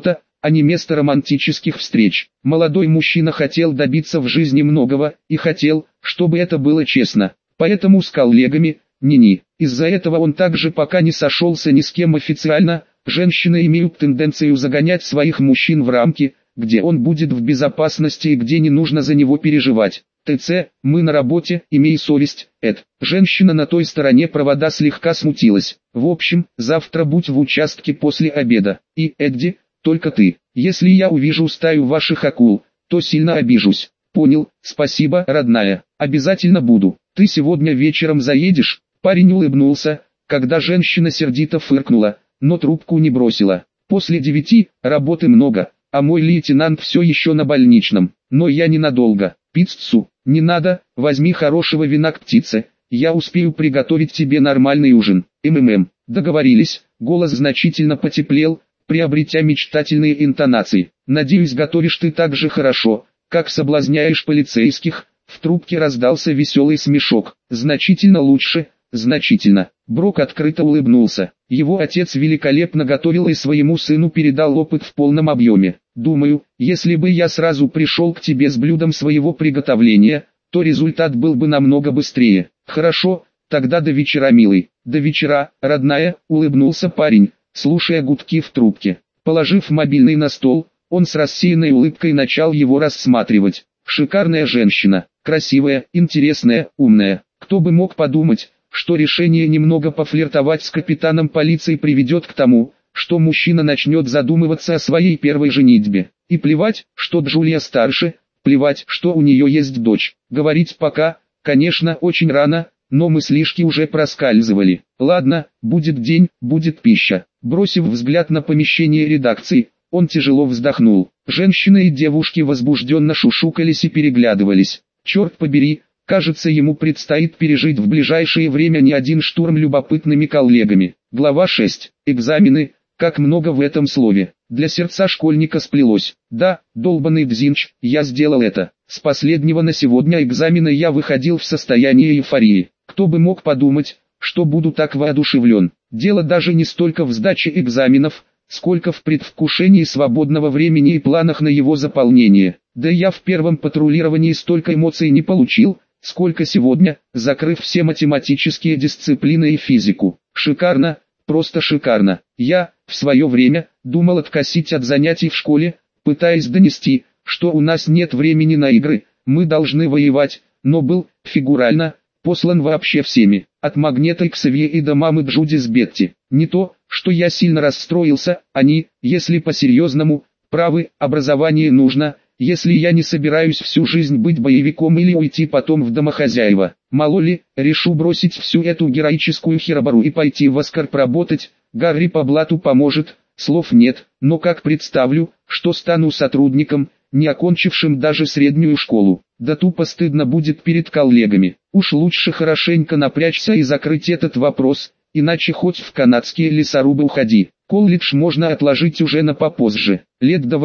а не место романтических встреч. Молодой мужчина хотел добиться в жизни многого, и хотел, чтобы это было честно. Поэтому с коллегами, ни-ни. Из-за этого он также пока не сошелся ни с кем официально. Женщины имеют тенденцию загонять своих мужчин в рамки, где он будет в безопасности и где не нужно за него переживать. ТЦ, мы на работе, имей совесть, Эд. Женщина на той стороне провода слегка смутилась. В общем, завтра будь в участке после обеда. И, Эдди, только ты. Если я увижу стаю ваших акул, то сильно обижусь. Понял, спасибо, родная. Обязательно буду. Ты сегодня вечером заедешь? Парень улыбнулся, когда женщина сердито фыркнула, но трубку не бросила. После 9, работы много, а мой лейтенант все еще на больничном. Но я ненадолго. Пиццу, не надо, возьми хорошего вина к птице, я успею приготовить тебе нормальный ужин. Договорились, голос значительно потеплел, приобретя мечтательные интонации. Надеюсь, готовишь ты так же хорошо, как соблазняешь полицейских. В трубке раздался веселый смешок. Значительно лучше, значительно. Брок открыто улыбнулся. Его отец великолепно готовил и своему сыну передал опыт в полном объеме. Думаю, если бы я сразу пришел к тебе с блюдом своего приготовления, то результат был бы намного быстрее. Хорошо, тогда до вечера, милый. До вечера, родная, улыбнулся парень, слушая гудки в трубке. Положив мобильный на стол, он с рассеянной улыбкой начал его рассматривать. Шикарная женщина, красивая, интересная, умная. Кто бы мог подумать, что решение немного пофлиртовать с капитаном полиции приведет к тому, что мужчина начнет задумываться о своей первой женитьбе. И плевать, что Джулия старше, плевать, что у нее есть дочь. Говорить пока, конечно, очень рано, но мыслишки уже проскальзывали. Ладно, будет день, будет пища. Бросив взгляд на помещение редакции, он тяжело вздохнул. Женщины и девушки возбужденно шушукались и переглядывались. Черт побери, кажется, ему предстоит пережить в ближайшее время не один штурм любопытными коллегами. Глава 6. Экзамены. Как много в этом слове. Для сердца школьника сплелось. Да, долбаный Дзинч, я сделал это. С последнего на сегодня экзамена я выходил в состоянии эйфории. Кто бы мог подумать, что буду так воодушевлен. Дело даже не столько в сдаче экзаменов, сколько в предвкушении свободного времени и планах на его заполнение. Да я в первом патрулировании столько эмоций не получил, сколько сегодня, закрыв все математические дисциплины и физику. Шикарно, просто шикарно. Я, в свое время, думал откосить от занятий в школе, пытаясь донести, что у нас нет времени на игры, мы должны воевать, но был, фигурально, послан вообще всеми, от Магнета Ксавье и до мамы Джуди с Бетти. Не то, что я сильно расстроился, они, если по-серьезному, правы, образование нужно, если я не собираюсь всю жизнь быть боевиком или уйти потом в домохозяева. Мало ли, решу бросить всю эту героическую херобору и пойти в Аскарп работать, Гарри по блату поможет, слов нет, но как представлю, что стану сотрудником, не окончившим даже среднюю школу. Да тупо стыдно будет перед коллегами. Уж лучше хорошенько напрячься и закрыть этот вопрос, иначе хоть в канадские лесорубы уходи. Колледж можно отложить уже на попозже, лет до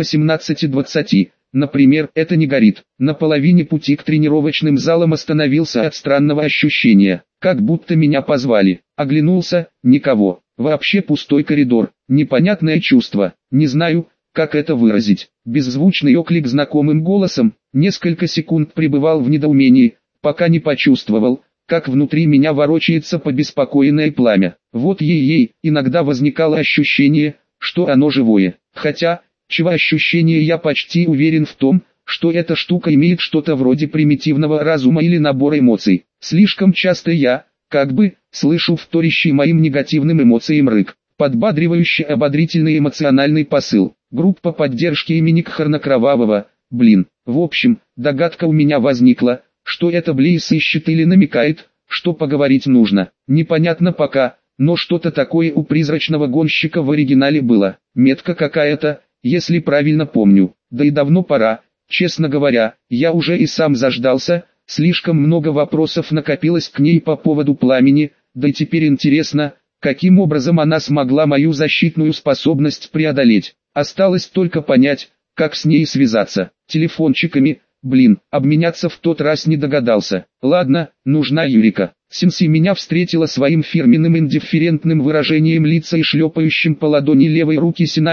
18-20. Например, это не горит. На половине пути к тренировочным залам остановился от странного ощущения, как будто меня позвали. Оглянулся, никого. Вообще пустой коридор. Непонятное чувство. Не знаю, как это выразить. Беззвучный оклик знакомым голосом. Несколько секунд пребывал в недоумении, пока не почувствовал, как внутри меня ворочается побеспокоенное пламя. Вот ей-ей, иногда возникало ощущение, что оно живое. Хотя, чего ощущение, я почти уверен в том, что эта штука имеет что-то вроде примитивного разума или набора эмоций. Слишком часто я, как бы, слышу вторящий моим негативным эмоциям рык, подбадривающий ободрительный эмоциональный посыл. Группа поддержки имени Кхарна Кровавого, блин. В общем, догадка у меня возникла, что это Блейс ищет или намекает, что поговорить нужно. Непонятно пока, но что-то такое у призрачного гонщика в оригинале было. Метка какая-то, если правильно помню. Да и давно пора, честно говоря, я уже и сам заждался, слишком много вопросов накопилось к ней по поводу пламени, да и теперь интересно, каким образом она смогла мою защитную способность преодолеть. Осталось только понять, как с ней связаться. Телефончиками, блин, обменяться в тот раз не догадался. Ладно, нужна Юрика. Синси меня встретила своим фирменным индифферентным выражением лица и шлепающим по ладони левой руки Синаем,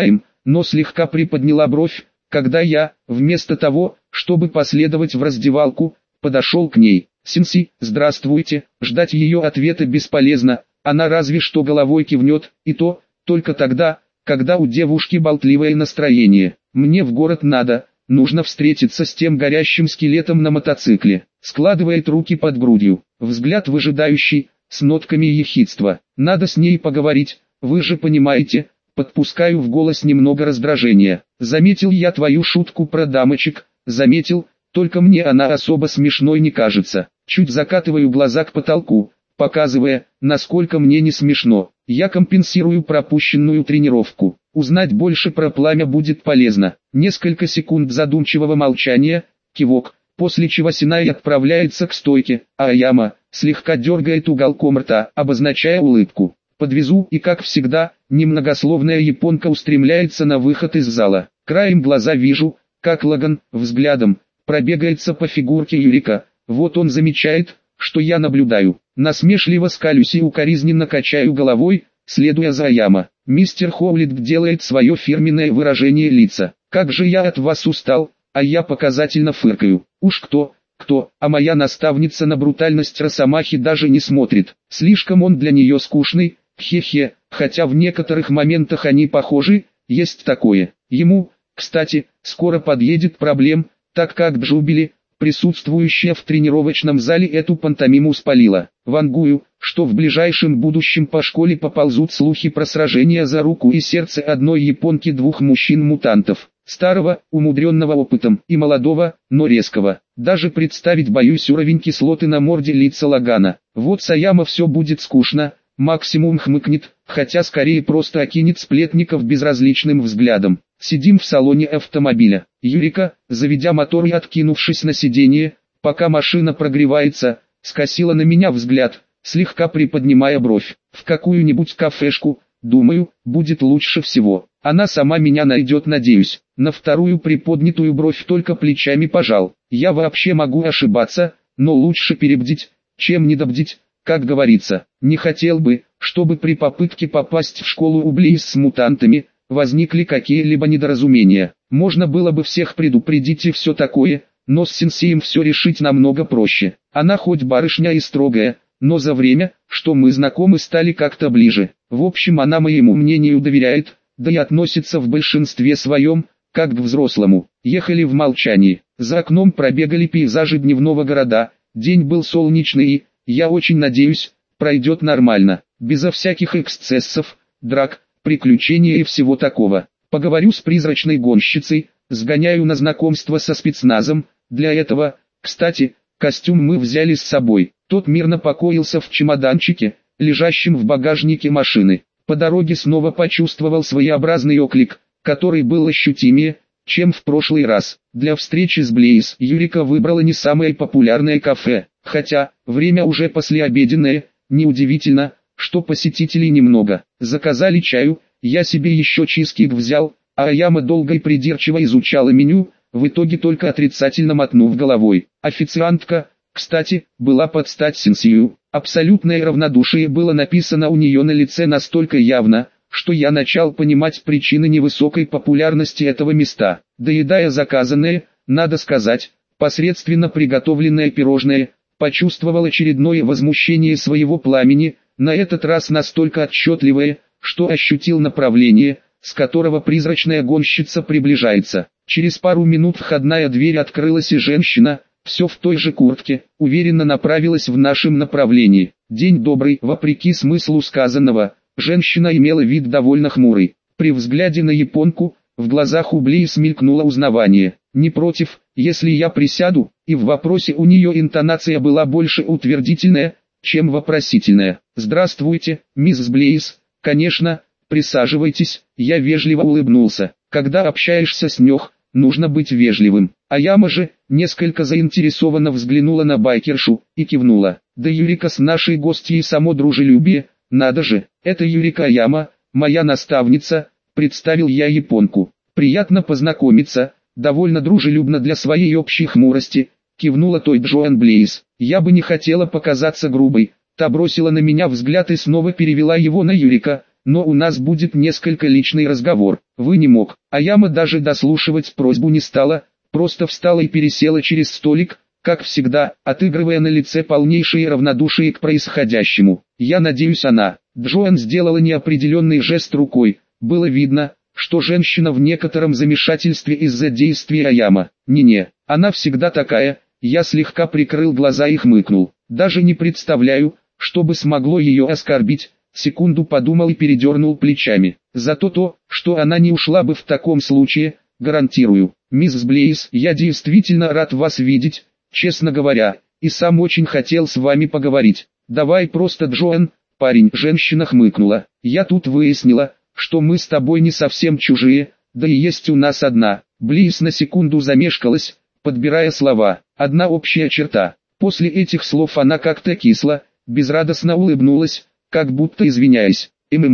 но слегка приподняла бровь, когда я, вместо того, чтобы последовать в раздевалку, подошел к ней. «Синси, здравствуйте», ждать ее ответа бесполезно, она разве что головой кивнет, и то, только тогда, когда у девушки болтливое настроение. «Мне в город надо, нужно встретиться с тем горящим скелетом на мотоцикле», складывает руки под грудью, взгляд выжидающий, с нотками ехидства. «Надо с ней поговорить, вы же понимаете». Подпускаю в голос немного раздражения. «Заметил я твою шутку про дамочек, заметил, только мне она особо смешной не кажется». Чуть закатываю глаза к потолку, показывая, насколько мне не смешно. Я компенсирую пропущенную тренировку. Узнать больше про пламя будет полезно. Несколько секунд задумчивого молчания, кивок, после чего Синай отправляется к стойке, а Аяма слегка дергает уголком рта, обозначая улыбку. Подвезу, и как всегда, немногословная японка устремляется на выход из зала. Краем глаза вижу, как Лаган, взглядом, пробегается по фигурке Юрика. Вот он замечает, что я наблюдаю. Насмешливо скалюсь и укоризненно качаю головой, следуя за Аяма. Мистер Хоулит делает свое фирменное выражение лица. «Как же я от вас устал», а я показательно фыркаю. Уж кто, а моя наставница на брутальность Росомахи даже не смотрит. Слишком он для нее скучный, хе-хе, хотя в некоторых моментах они похожи, есть такое. Ему, кстати, скоро подъедет проблем, так как Джубили, присутствующая в тренировочном зале, эту пантомиму спалила. Вангую, что в ближайшем будущем по школе поползут слухи про сражение за руку и сердце одной японки двух мужчин-мутантов. Старого, умудренного опытом, и молодого, но резкого. Даже представить боюсь уровень кислоты на морде лица Лагана. Вот с Аяма все будет скучно, максимум хмыкнет, хотя скорее просто окинет сплетников безразличным взглядом. Сидим в салоне автомобиля. Юрика, заведя мотор и откинувшись на сиденье, пока машина прогревается, скосила на меня взгляд, слегка приподнимая бровь. В какую-нибудь кафешку, думаю, будет лучше всего. Она сама меня найдет, надеюсь. На вторую приподнятую бровь только плечами пожал. Я вообще могу ошибаться, но лучше перебдить, чем недобдить, как говорится. Не хотел бы, чтобы при попытке попасть в школу Ублис с мутантами возникли какие-либо недоразумения. Можно было бы всех предупредить и все такое, но с сенсеем все решить намного проще. Она хоть барышня и строгая, но за время, что мы знакомы, стали как-то ближе. В общем, она моему мнению доверяет, да и относится в большинстве своем, как к взрослому. Ехали в молчании. За окном пробегали пейзажи дневного города. День был солнечный и, я очень надеюсь, пройдет нормально, безо всяких эксцессов, драк, приключений и всего такого. Поговорю с призрачной гонщицей, сгоняю на знакомство со спецназом. Для этого, кстати, костюм мы взяли с собой. Тот мирно покоился в чемоданчике, лежащем в багажнике машины. По дороге снова почувствовал своеобразный оклик, который был ощутимее, чем в прошлый раз. Для встречи с Блейз Юрика выбрала не самое популярное кафе, хотя, время уже послеобеденное, неудивительно, что посетителей немного. Заказали чаю, я себе еще чизкейк взял, а Аяма долго и придирчиво изучала меню, в итоге только отрицательно мотнув головой. Официантка, кстати, была под стать сенсею. Абсолютное равнодушие было написано у нее на лице настолько явно, что я начал понимать причины невысокой популярности этого места. Доедая заказанное, надо сказать, посредственно приготовленное пирожное, почувствовал очередное возмущение своего пламени, на этот раз настолько отчетливое, что ощутил направление, с которого призрачная гонщица приближается. Через пару минут входная дверь открылась, и женщина, все в той же куртке, уверенно направилась в нашем направлении. «День добрый», вопреки смыслу сказанного, женщина имела вид довольно хмурый. При взгляде на японку, в глазах Ублии смелькнуло узнавание. «Не против, если я присяду?» И в вопросе у нее интонация была больше утвердительная, чем вопросительная. «Здравствуйте, мисс Блейз, конечно, присаживайтесь», я вежливо улыбнулся. Когда общаешься с Нёх, нужно быть вежливым. Аяма же, несколько заинтересованно взглянула на байкершу и кивнула. «Да Юрика с нашей гостьей само дружелюбие, надо же, это Юрика Аяма, моя наставница», представил я японку. «Приятно познакомиться», довольно дружелюбно для своей общей хмурости, кивнула той Джоан Блейз. «Я бы не хотела показаться грубой», та бросила на меня взгляд и снова перевела его на Юрика, «но у нас будет несколько личный разговор». вы не мог. Аяма даже дослушивать просьбу не стала, просто встала и пересела через столик, как всегда, отыгрывая на лице полнейшее равнодушие к происходящему. Я надеюсь, она. Джоан сделала неопределенный жест рукой. Было видно, что женщина в некотором замешательстве из-за действий Аяма. Не-не, она всегда такая. Я слегка прикрыл глаза и хмыкнул. Даже не представляю, что бы смогло ее оскорбить. Секунду подумал и передернул плечами. Зато то, что она не ушла бы в таком случае, гарантирую. Мисс Блейз, я действительно рад вас видеть, честно говоря, и сам очень хотел с вами поговорить. Давай просто Джоан, парень. Женщина хмыкнула. Я тут выяснила, что мы с тобой не совсем чужие, да и есть у нас одна. Блейз на секунду замешкалась, подбирая слова. Одна общая черта. После этих слов она как-то кисло, безрадостно улыбнулась, как будто извиняясь.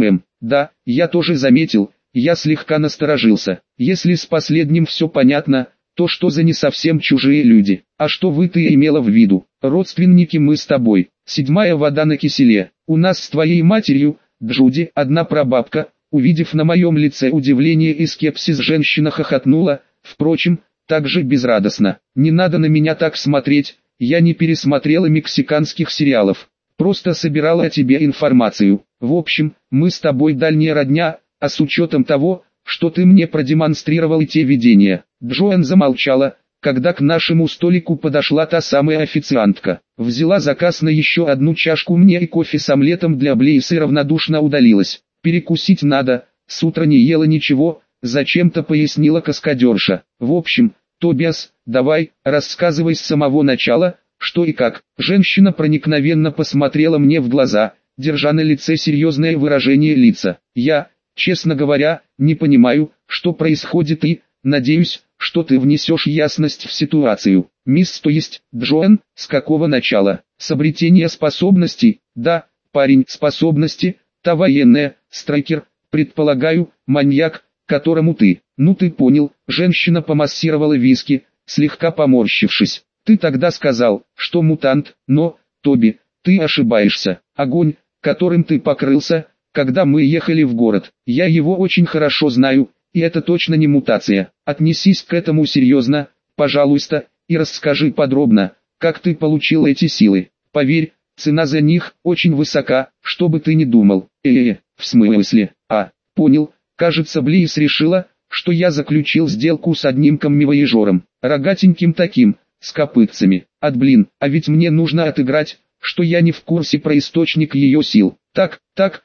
Да, я тоже заметил, я слегка насторожился. Если с последним все понятно, то что за не совсем чужие люди? А что ты имела в виду? Родственники мы с тобой. Седьмая вода на киселе. У нас с твоей матерью, Джуди, одна прабабка. Увидев на моем лице удивление и скепсис, женщина хохотнула, впрочем, так же безрадостно. Не надо на меня так смотреть, я не пересмотрела мексиканских сериалов. Просто собирала о тебе информацию. В общем, мы с тобой дальняя родня, а с учетом того, что ты мне продемонстрировал и те видения. Джоан замолчала, когда к нашему столику подошла та самая официантка. Взяла заказ на еще одну чашку мне и кофе с омлетом для Блейз и равнодушно удалилась. Перекусить надо, с утра не ела ничего, зачем-то пояснила каскадерша. В общем, Тобиас, давай, рассказывай с самого начала, что и как. Женщина проникновенно посмотрела мне в глаза, держа на лице серьезное выражение лица. Я, честно говоря, не понимаю, что происходит и, надеюсь, что ты внесешь ясность в ситуацию. Мисс, то есть, Джоан, с какого начала? С обретения способностей? Да, парень, способности, та военная, страйкер, предполагаю, маньяк, которому ты. Ну ты понял, женщина помассировала виски, слегка поморщившись. Ты тогда сказал, что мутант, но, Тоби, ты ошибаешься. Огонь, которым ты покрылся, когда мы ехали в город, я его очень хорошо знаю, и это точно не мутация. Отнесись к этому серьезно, пожалуйста, и расскажи подробно, как ты получил эти силы. Поверь, цена за них очень высока, что бы ты ни думал. В смысле? Понял, кажется Блейз решила, что я заключил сделку с одним коммивояжером, рогатеньким таким, с копытцами. А ведь мне нужно отыграть, что я не в курсе про источник ее сил. Так,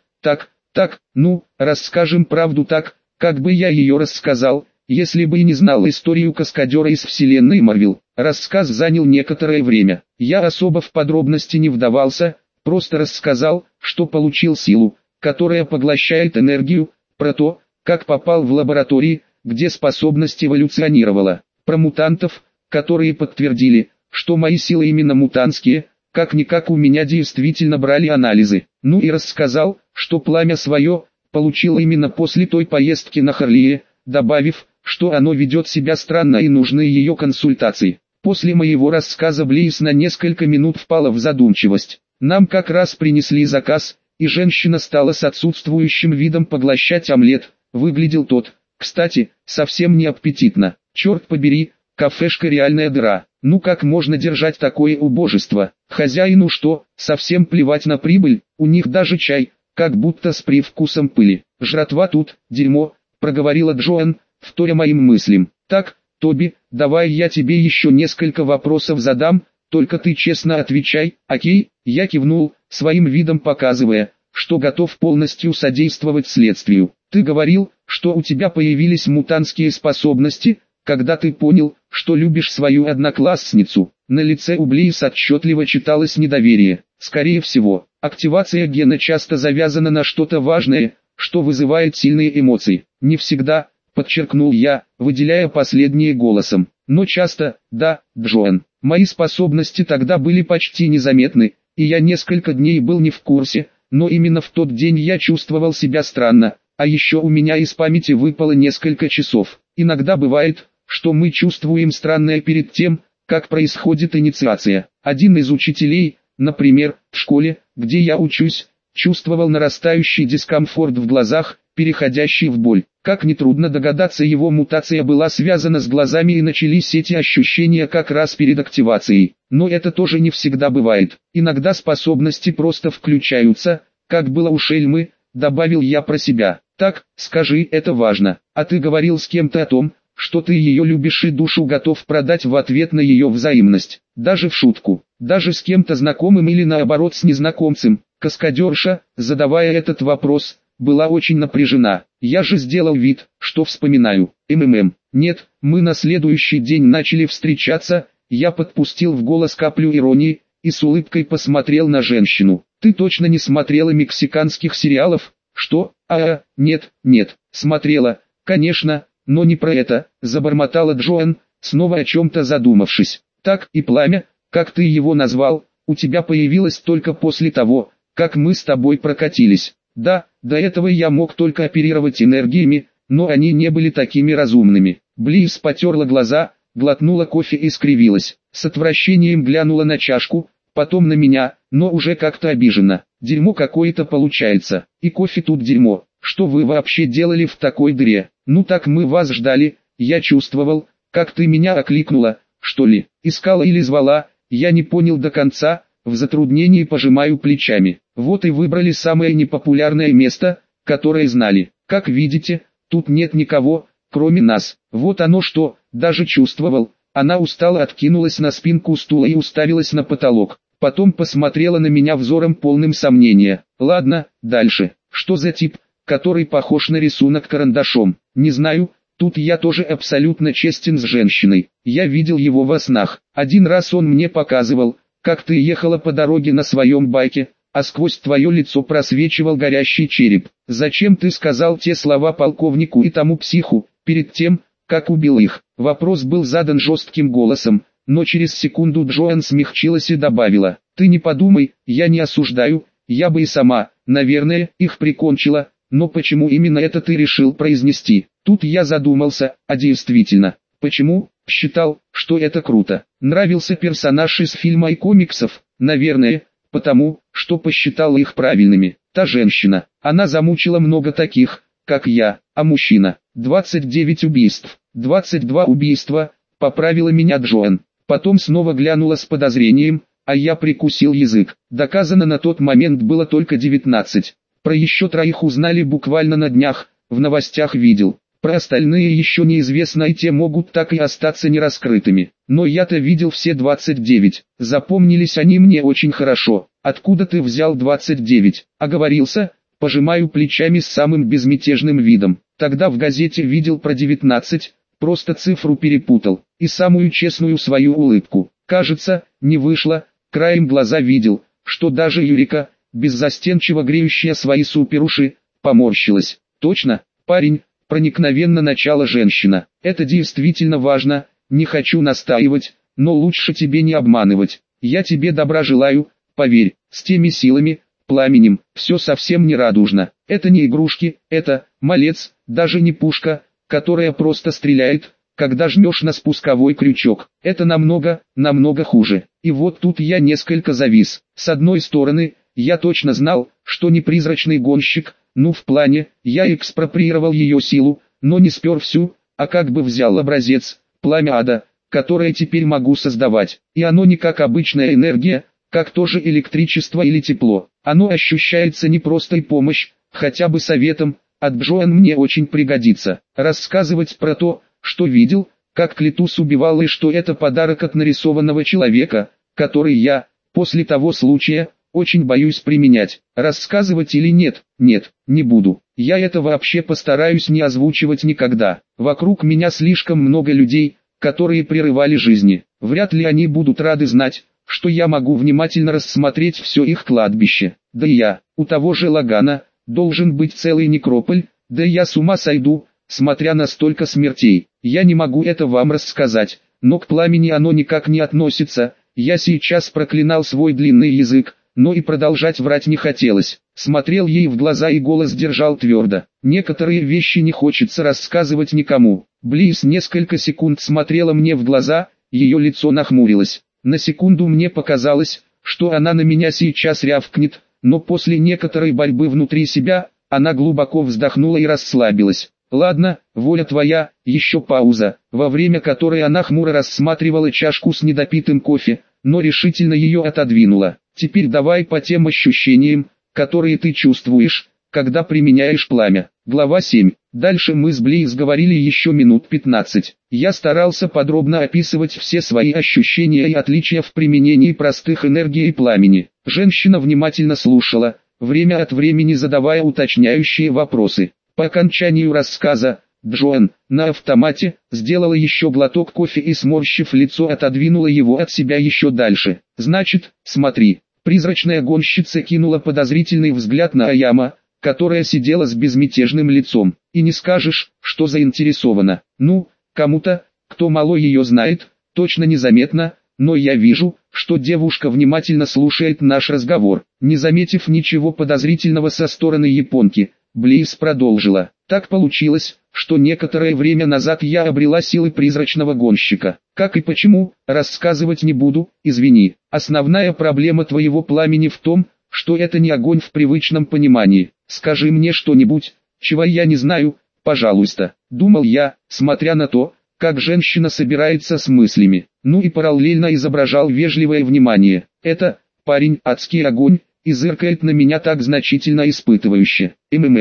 ну, расскажем правду так, как бы я ее рассказал, если бы и не знал историю каскадера из вселенной Марвел. Рассказ занял некоторое время. Я особо в подробности не вдавался, просто рассказал, что получил силу, которая поглощает энергию, про то, как попал в лаборатории, где способность эволюционировала, про мутантов, которые подтвердили, что мои силы именно мутантские, как-никак у меня действительно брали анализы. Ну и рассказал, что пламя свое получил именно после той поездки на Харлие, добавив, что оно ведет себя странно и нужны ее консультации. После моего рассказа Блейз на несколько минут впала в задумчивость. Нам как раз принесли заказ, и женщина стала с отсутствующим видом поглощать омлет. Выглядел тот, кстати, совсем не аппетитно. Черт побери, кафешка реальная дыра. Ну как можно держать такое убожество? Хозяину что, совсем плевать на прибыль? У них даже чай, как будто с привкусом пыли. Жратва тут, дерьмо, проговорила Джоан, вторя моим мыслям. Так, Тоби, давай я тебе еще несколько вопросов задам, только ты честно отвечай, окей? Я кивнул, своим видом показывая, что готов полностью содействовать следствию. Ты говорил, что у тебя появились мутантские способности, когда ты понял, что любишь свою одноклассницу. На лице у Блейз отчетливо читалось недоверие. Скорее всего, активация гена часто завязана на что-то важное, что вызывает сильные эмоции. Не всегда, подчеркнул я, выделяя последнее голосом. Но часто, да, Джоан. Мои способности тогда были почти незаметны, и я несколько дней был не в курсе, но именно в тот день я чувствовал себя странно. А еще у меня из памяти выпало несколько часов. Иногда бывает, что мы чувствуем странное перед тем, как происходит инициация. Один из учителей, например, в школе, где я учусь, чувствовал нарастающий дискомфорт в глазах, переходящий в боль. Как нетрудно догадаться, его мутация была связана с глазами и начались эти ощущения как раз перед активацией. Но это тоже не всегда бывает. Иногда способности просто включаются, как было у Шельмы, добавил я про себя. Так, скажи, это важно. А ты говорил с кем-то о том, что ты ее любишь и душу готов продать в ответ на ее взаимность. Даже в шутку. Даже с кем-то знакомым или наоборот с незнакомцем. Каскадерша, задавая этот вопрос, была очень напряжена. Я же сделал вид, что вспоминаю. Нет, мы на следующий день начали встречаться, я подпустил в голос каплю иронии, и с улыбкой посмотрел на женщину. Ты точно не смотрела мексиканских сериалов? Что? Нет, смотрела, конечно, но не про это, забормотала Джоан, снова о чем-то задумавшись. Так, и пламя, как ты его назвал, у тебя появилось только после того, как мы с тобой прокатились. Да, до этого я мог только оперировать энергиями, но они не были такими разумными. Близ потерла глаза, глотнула кофе и скривилась. С отвращением глянула на чашку, потом на меня, но уже как-то обиженно. Дерьмо какое-то получается. И кофе тут дерьмо. Что вы вообще делали в такой дыре? Ну так мы вас ждали, я чувствовал, как ты меня окликнула, что ли, искала или звала, я не понял до конца, в затруднении пожимаю плечами. Вот и выбрали самое непопулярное место, которое знали. Как видите, тут нет никого, кроме нас. Вот оно что, даже чувствовал. Она устало откинулась на спинку стула и уставилась на потолок. Потом посмотрела на меня взором полным сомнения. Ладно, дальше. Что за тип, который похож на рисунок карандашом? Не знаю, тут я тоже абсолютно честен с женщиной. Я видел его во снах. Один раз он мне показывал, как ты ехала по дороге на своем байке, а сквозь твое лицо просвечивал горящий череп. Зачем ты сказал те слова полковнику и тому психу, перед тем, как убил их? Вопрос был задан жестким голосом, но через секунду Джоан смягчилась и добавила. Ты не подумай, я не осуждаю, я бы и сама, наверное, их прикончила, но почему именно это ты решил произнести? Тут я задумался, а действительно, почему? Считал, что это круто. Нравился персонаж из фильма и комиксов, наверное, потому, что посчитал их правильными. Та женщина, она замучила много таких, как я, а мужчина. 29 убийств, 22 убийства, поправила меня Джоан. Потом снова глянула с подозрением, а я прикусил язык. Доказано на тот момент было только 19. Про еще троих узнали буквально на днях, в новостях видел. Про остальные еще неизвестно, и те могут так и остаться нераскрытыми. Но я-то видел все 29. Запомнились они мне очень хорошо. Откуда ты взял 29? Оговорился? Пожимаю плечами с самым безмятежным видом. Тогда в газете видел про 19, просто цифру перепутал. И самую честную свою улыбку. Кажется, не вышло, краем глаза видел, что даже Юрика, беззастенчиво греющая свои суперуши, поморщилась. Точно, парень, проникновенно начала женщина. Это действительно важно, не хочу настаивать, но лучше тебе не обманывать. Я тебе добра желаю, поверь, с теми силами, пламенем, все совсем не радужно. Это не игрушки, это, малец, даже не пушка, которая просто стреляет, когда жмешь на спусковой крючок. Это намного, намного хуже. И вот тут я несколько завис. С одной стороны, я точно знал, что не призрачный гонщик, ну в плане, я экспроприировал ее силу, но не спер всю, а как бы взял образец, пламя ада, которое теперь могу создавать. И оно не как обычная энергия, как тоже электричество или тепло. Оно ощущается не просто и помощь, хотя бы советом, от Джоан мне очень пригодится. Рассказывать про то, что видел, как Клитус убивал и что это подарок от нарисованного человека, который я, после того случая, очень боюсь применять. Рассказывать или нет? Нет, не буду. Я это вообще постараюсь не озвучивать никогда. Вокруг меня слишком много людей, которые прерывали жизни. Вряд ли они будут рады знать, что я могу внимательно рассмотреть все их кладбище. Да и я, у того же Лагана, должен быть целый некрополь, да я с ума сойду, смотря на столько смертей. Я не могу это вам рассказать, но к пламени оно никак не относится. Я сейчас проклинал свой длинный язык, но и продолжать врать не хотелось. Смотрел ей в глаза и голос держал твердо. Некоторые вещи не хочется рассказывать никому. Близ несколько секунд смотрела мне в глаза, ее лицо нахмурилось. На секунду мне показалось, что она на меня сейчас рявкнет, но после некоторой борьбы внутри себя, она глубоко вздохнула и расслабилась. Ладно, воля твоя. Еще пауза, во время которой она хмуро рассматривала чашку с недопитым кофе, но решительно ее отодвинула. Теперь давай по тем ощущениям, которые ты чувствуешь, когда применяешь пламя. Глава 7. Дальше мы с Близ говорили еще минут 15. Я старался подробно описывать все свои ощущения и отличия в применении простых энергий и пламени. Женщина внимательно слушала, время от времени задавая уточняющие вопросы. По окончанию рассказа, Джоан, на автомате, сделала еще глоток кофе и, сморщив лицо, отодвинула его от себя еще дальше. «Значит, смотри». Призрачная гонщица кинула подозрительный взгляд на Аяма, которая сидела с безмятежным лицом. «И не скажешь, что заинтересована. Ну, кому-то, кто мало ее знает, точно незаметно, но я вижу, что девушка внимательно слушает наш разговор». Не заметив ничего подозрительного со стороны японки, Близ продолжила. «Так получилось, что некоторое время назад я обрела силы призрачного гонщика. Как и почему, рассказывать не буду, извини. Основная проблема твоего пламени в том, что это не огонь в привычном понимании. Скажи мне что-нибудь, чего я не знаю, пожалуйста», думал я, смотря на то, как женщина собирается с мыслями. Ну и параллельно изображал вежливое внимание. «Это, парень, адский огонь», и зыркает на меня так значительно испытывающе.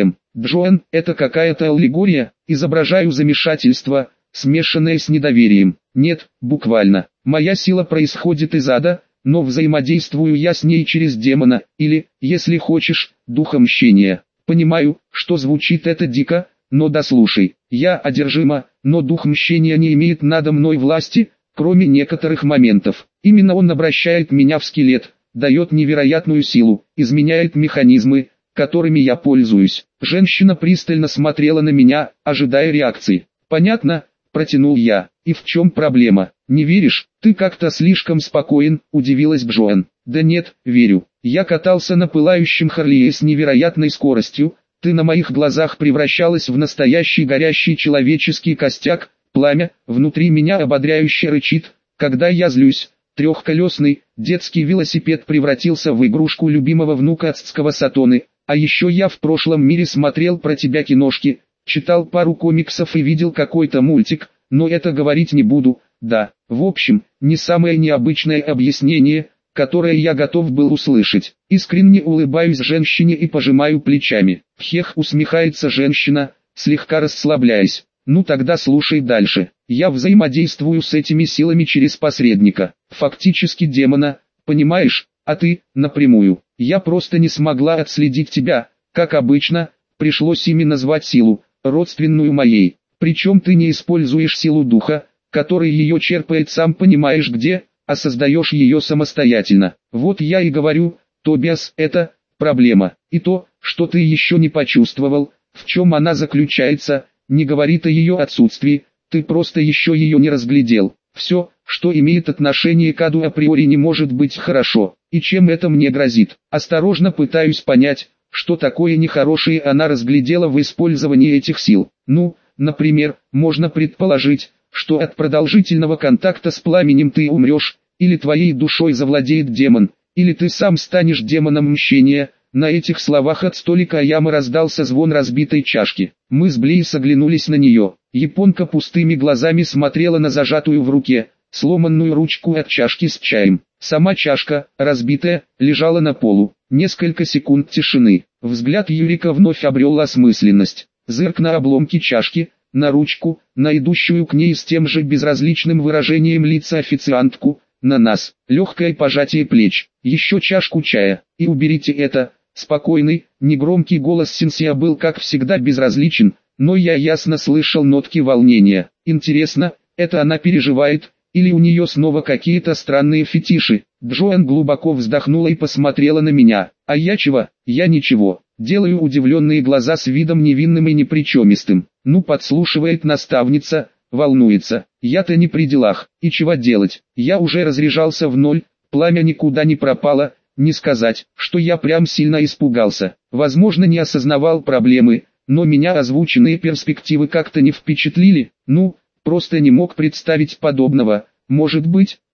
Джоан, это какая-то аллегория, изображаю замешательство, смешанное с недоверием. Нет, буквально. Моя сила происходит из ада, но взаимодействую я с ней через демона, или, если хочешь, духа мщения. Понимаю, что звучит это дико, но дослушай. Я одержима, но дух мщения не имеет надо мной власти, кроме некоторых моментов. Именно он обращает меня в скелет, дает невероятную силу, изменяет механизмы, которыми я пользуюсь. Женщина пристально смотрела на меня, ожидая реакции. «Понятно», — протянул я. «И в чем проблема? Не веришь? Ты как-то слишком спокоен», — удивилась Джоан. «Да нет, верю. Я катался на пылающем Харлее с невероятной скоростью, ты на моих глазах превращалась в настоящий горящий человеческий костяк, пламя, внутри меня ободряюще рычит, когда я злюсь». Трехколесный, детский велосипед превратился в игрушку любимого внука адского Сатоны, а еще я в прошлом мире смотрел про тебя киношки, читал пару комиксов и видел какой-то мультик, но это говорить не буду, да, в общем, не самое необычное объяснение, которое я готов был услышать. Искренне улыбаюсь женщине и пожимаю плечами. Хех, усмехается женщина, слегка расслабляясь. Ну тогда слушай дальше. Я взаимодействую с этими силами через посредника, фактически демона, понимаешь, а ты, напрямую. Я просто не смогла отследить тебя, как обычно, пришлось ими назвать силу, родственную моей. Причем ты не используешь силу духа, который ее черпает сам понимаешь где, а создаешь ее самостоятельно. Вот я и говорю, Тобиас, это проблема. И то, что ты еще не почувствовал, в чем она заключается, не говорит о ее отсутствии, ты просто еще ее не разглядел. Все, что имеет отношение к аду априори не может быть хорошо. И чем это мне грозит? Осторожно пытаюсь понять, что такое нехорошее она разглядела в использовании этих сил. Ну, например, можно предположить, что от продолжительного контакта с пламенем ты умрешь, или твоей душой завладеет демон, или ты сам станешь демоном мщения. На этих словах от столика Аяма раздался звон разбитой чашки. Мы с Блейс оглянулись на нее. Японка пустыми глазами смотрела на зажатую в руке, сломанную ручку от чашки с чаем. Сама чашка, разбитая, лежала на полу. Несколько секунд тишины. Взгляд Юрика вновь обрел осмысленность. Зырк на обломки чашки, на ручку, на идущую к ней с тем же безразличным выражением лица официантку, на нас. Легкое пожатие плеч. Еще чашку чая, и уберите это. Спокойный, негромкий голос Синсия был как всегда безразличен, но я ясно слышал нотки волнения. Интересно, это она переживает, или у нее снова какие-то странные фетиши? Джоан глубоко вздохнула и посмотрела на меня. А я чего? Я ничего. Делаю удивленные глаза с видом невинным и непричемистым. Ну подслушивает наставница, волнуется. Я-то не при делах. И чего делать? Я уже разряжался в ноль, пламя никуда не пропало. Не сказать, что я прям сильно испугался. Возможно, не осознавал проблемы, но меня озвученные перспективы как-то не впечатлили. Ну, просто не мог представить подобного. Может быть,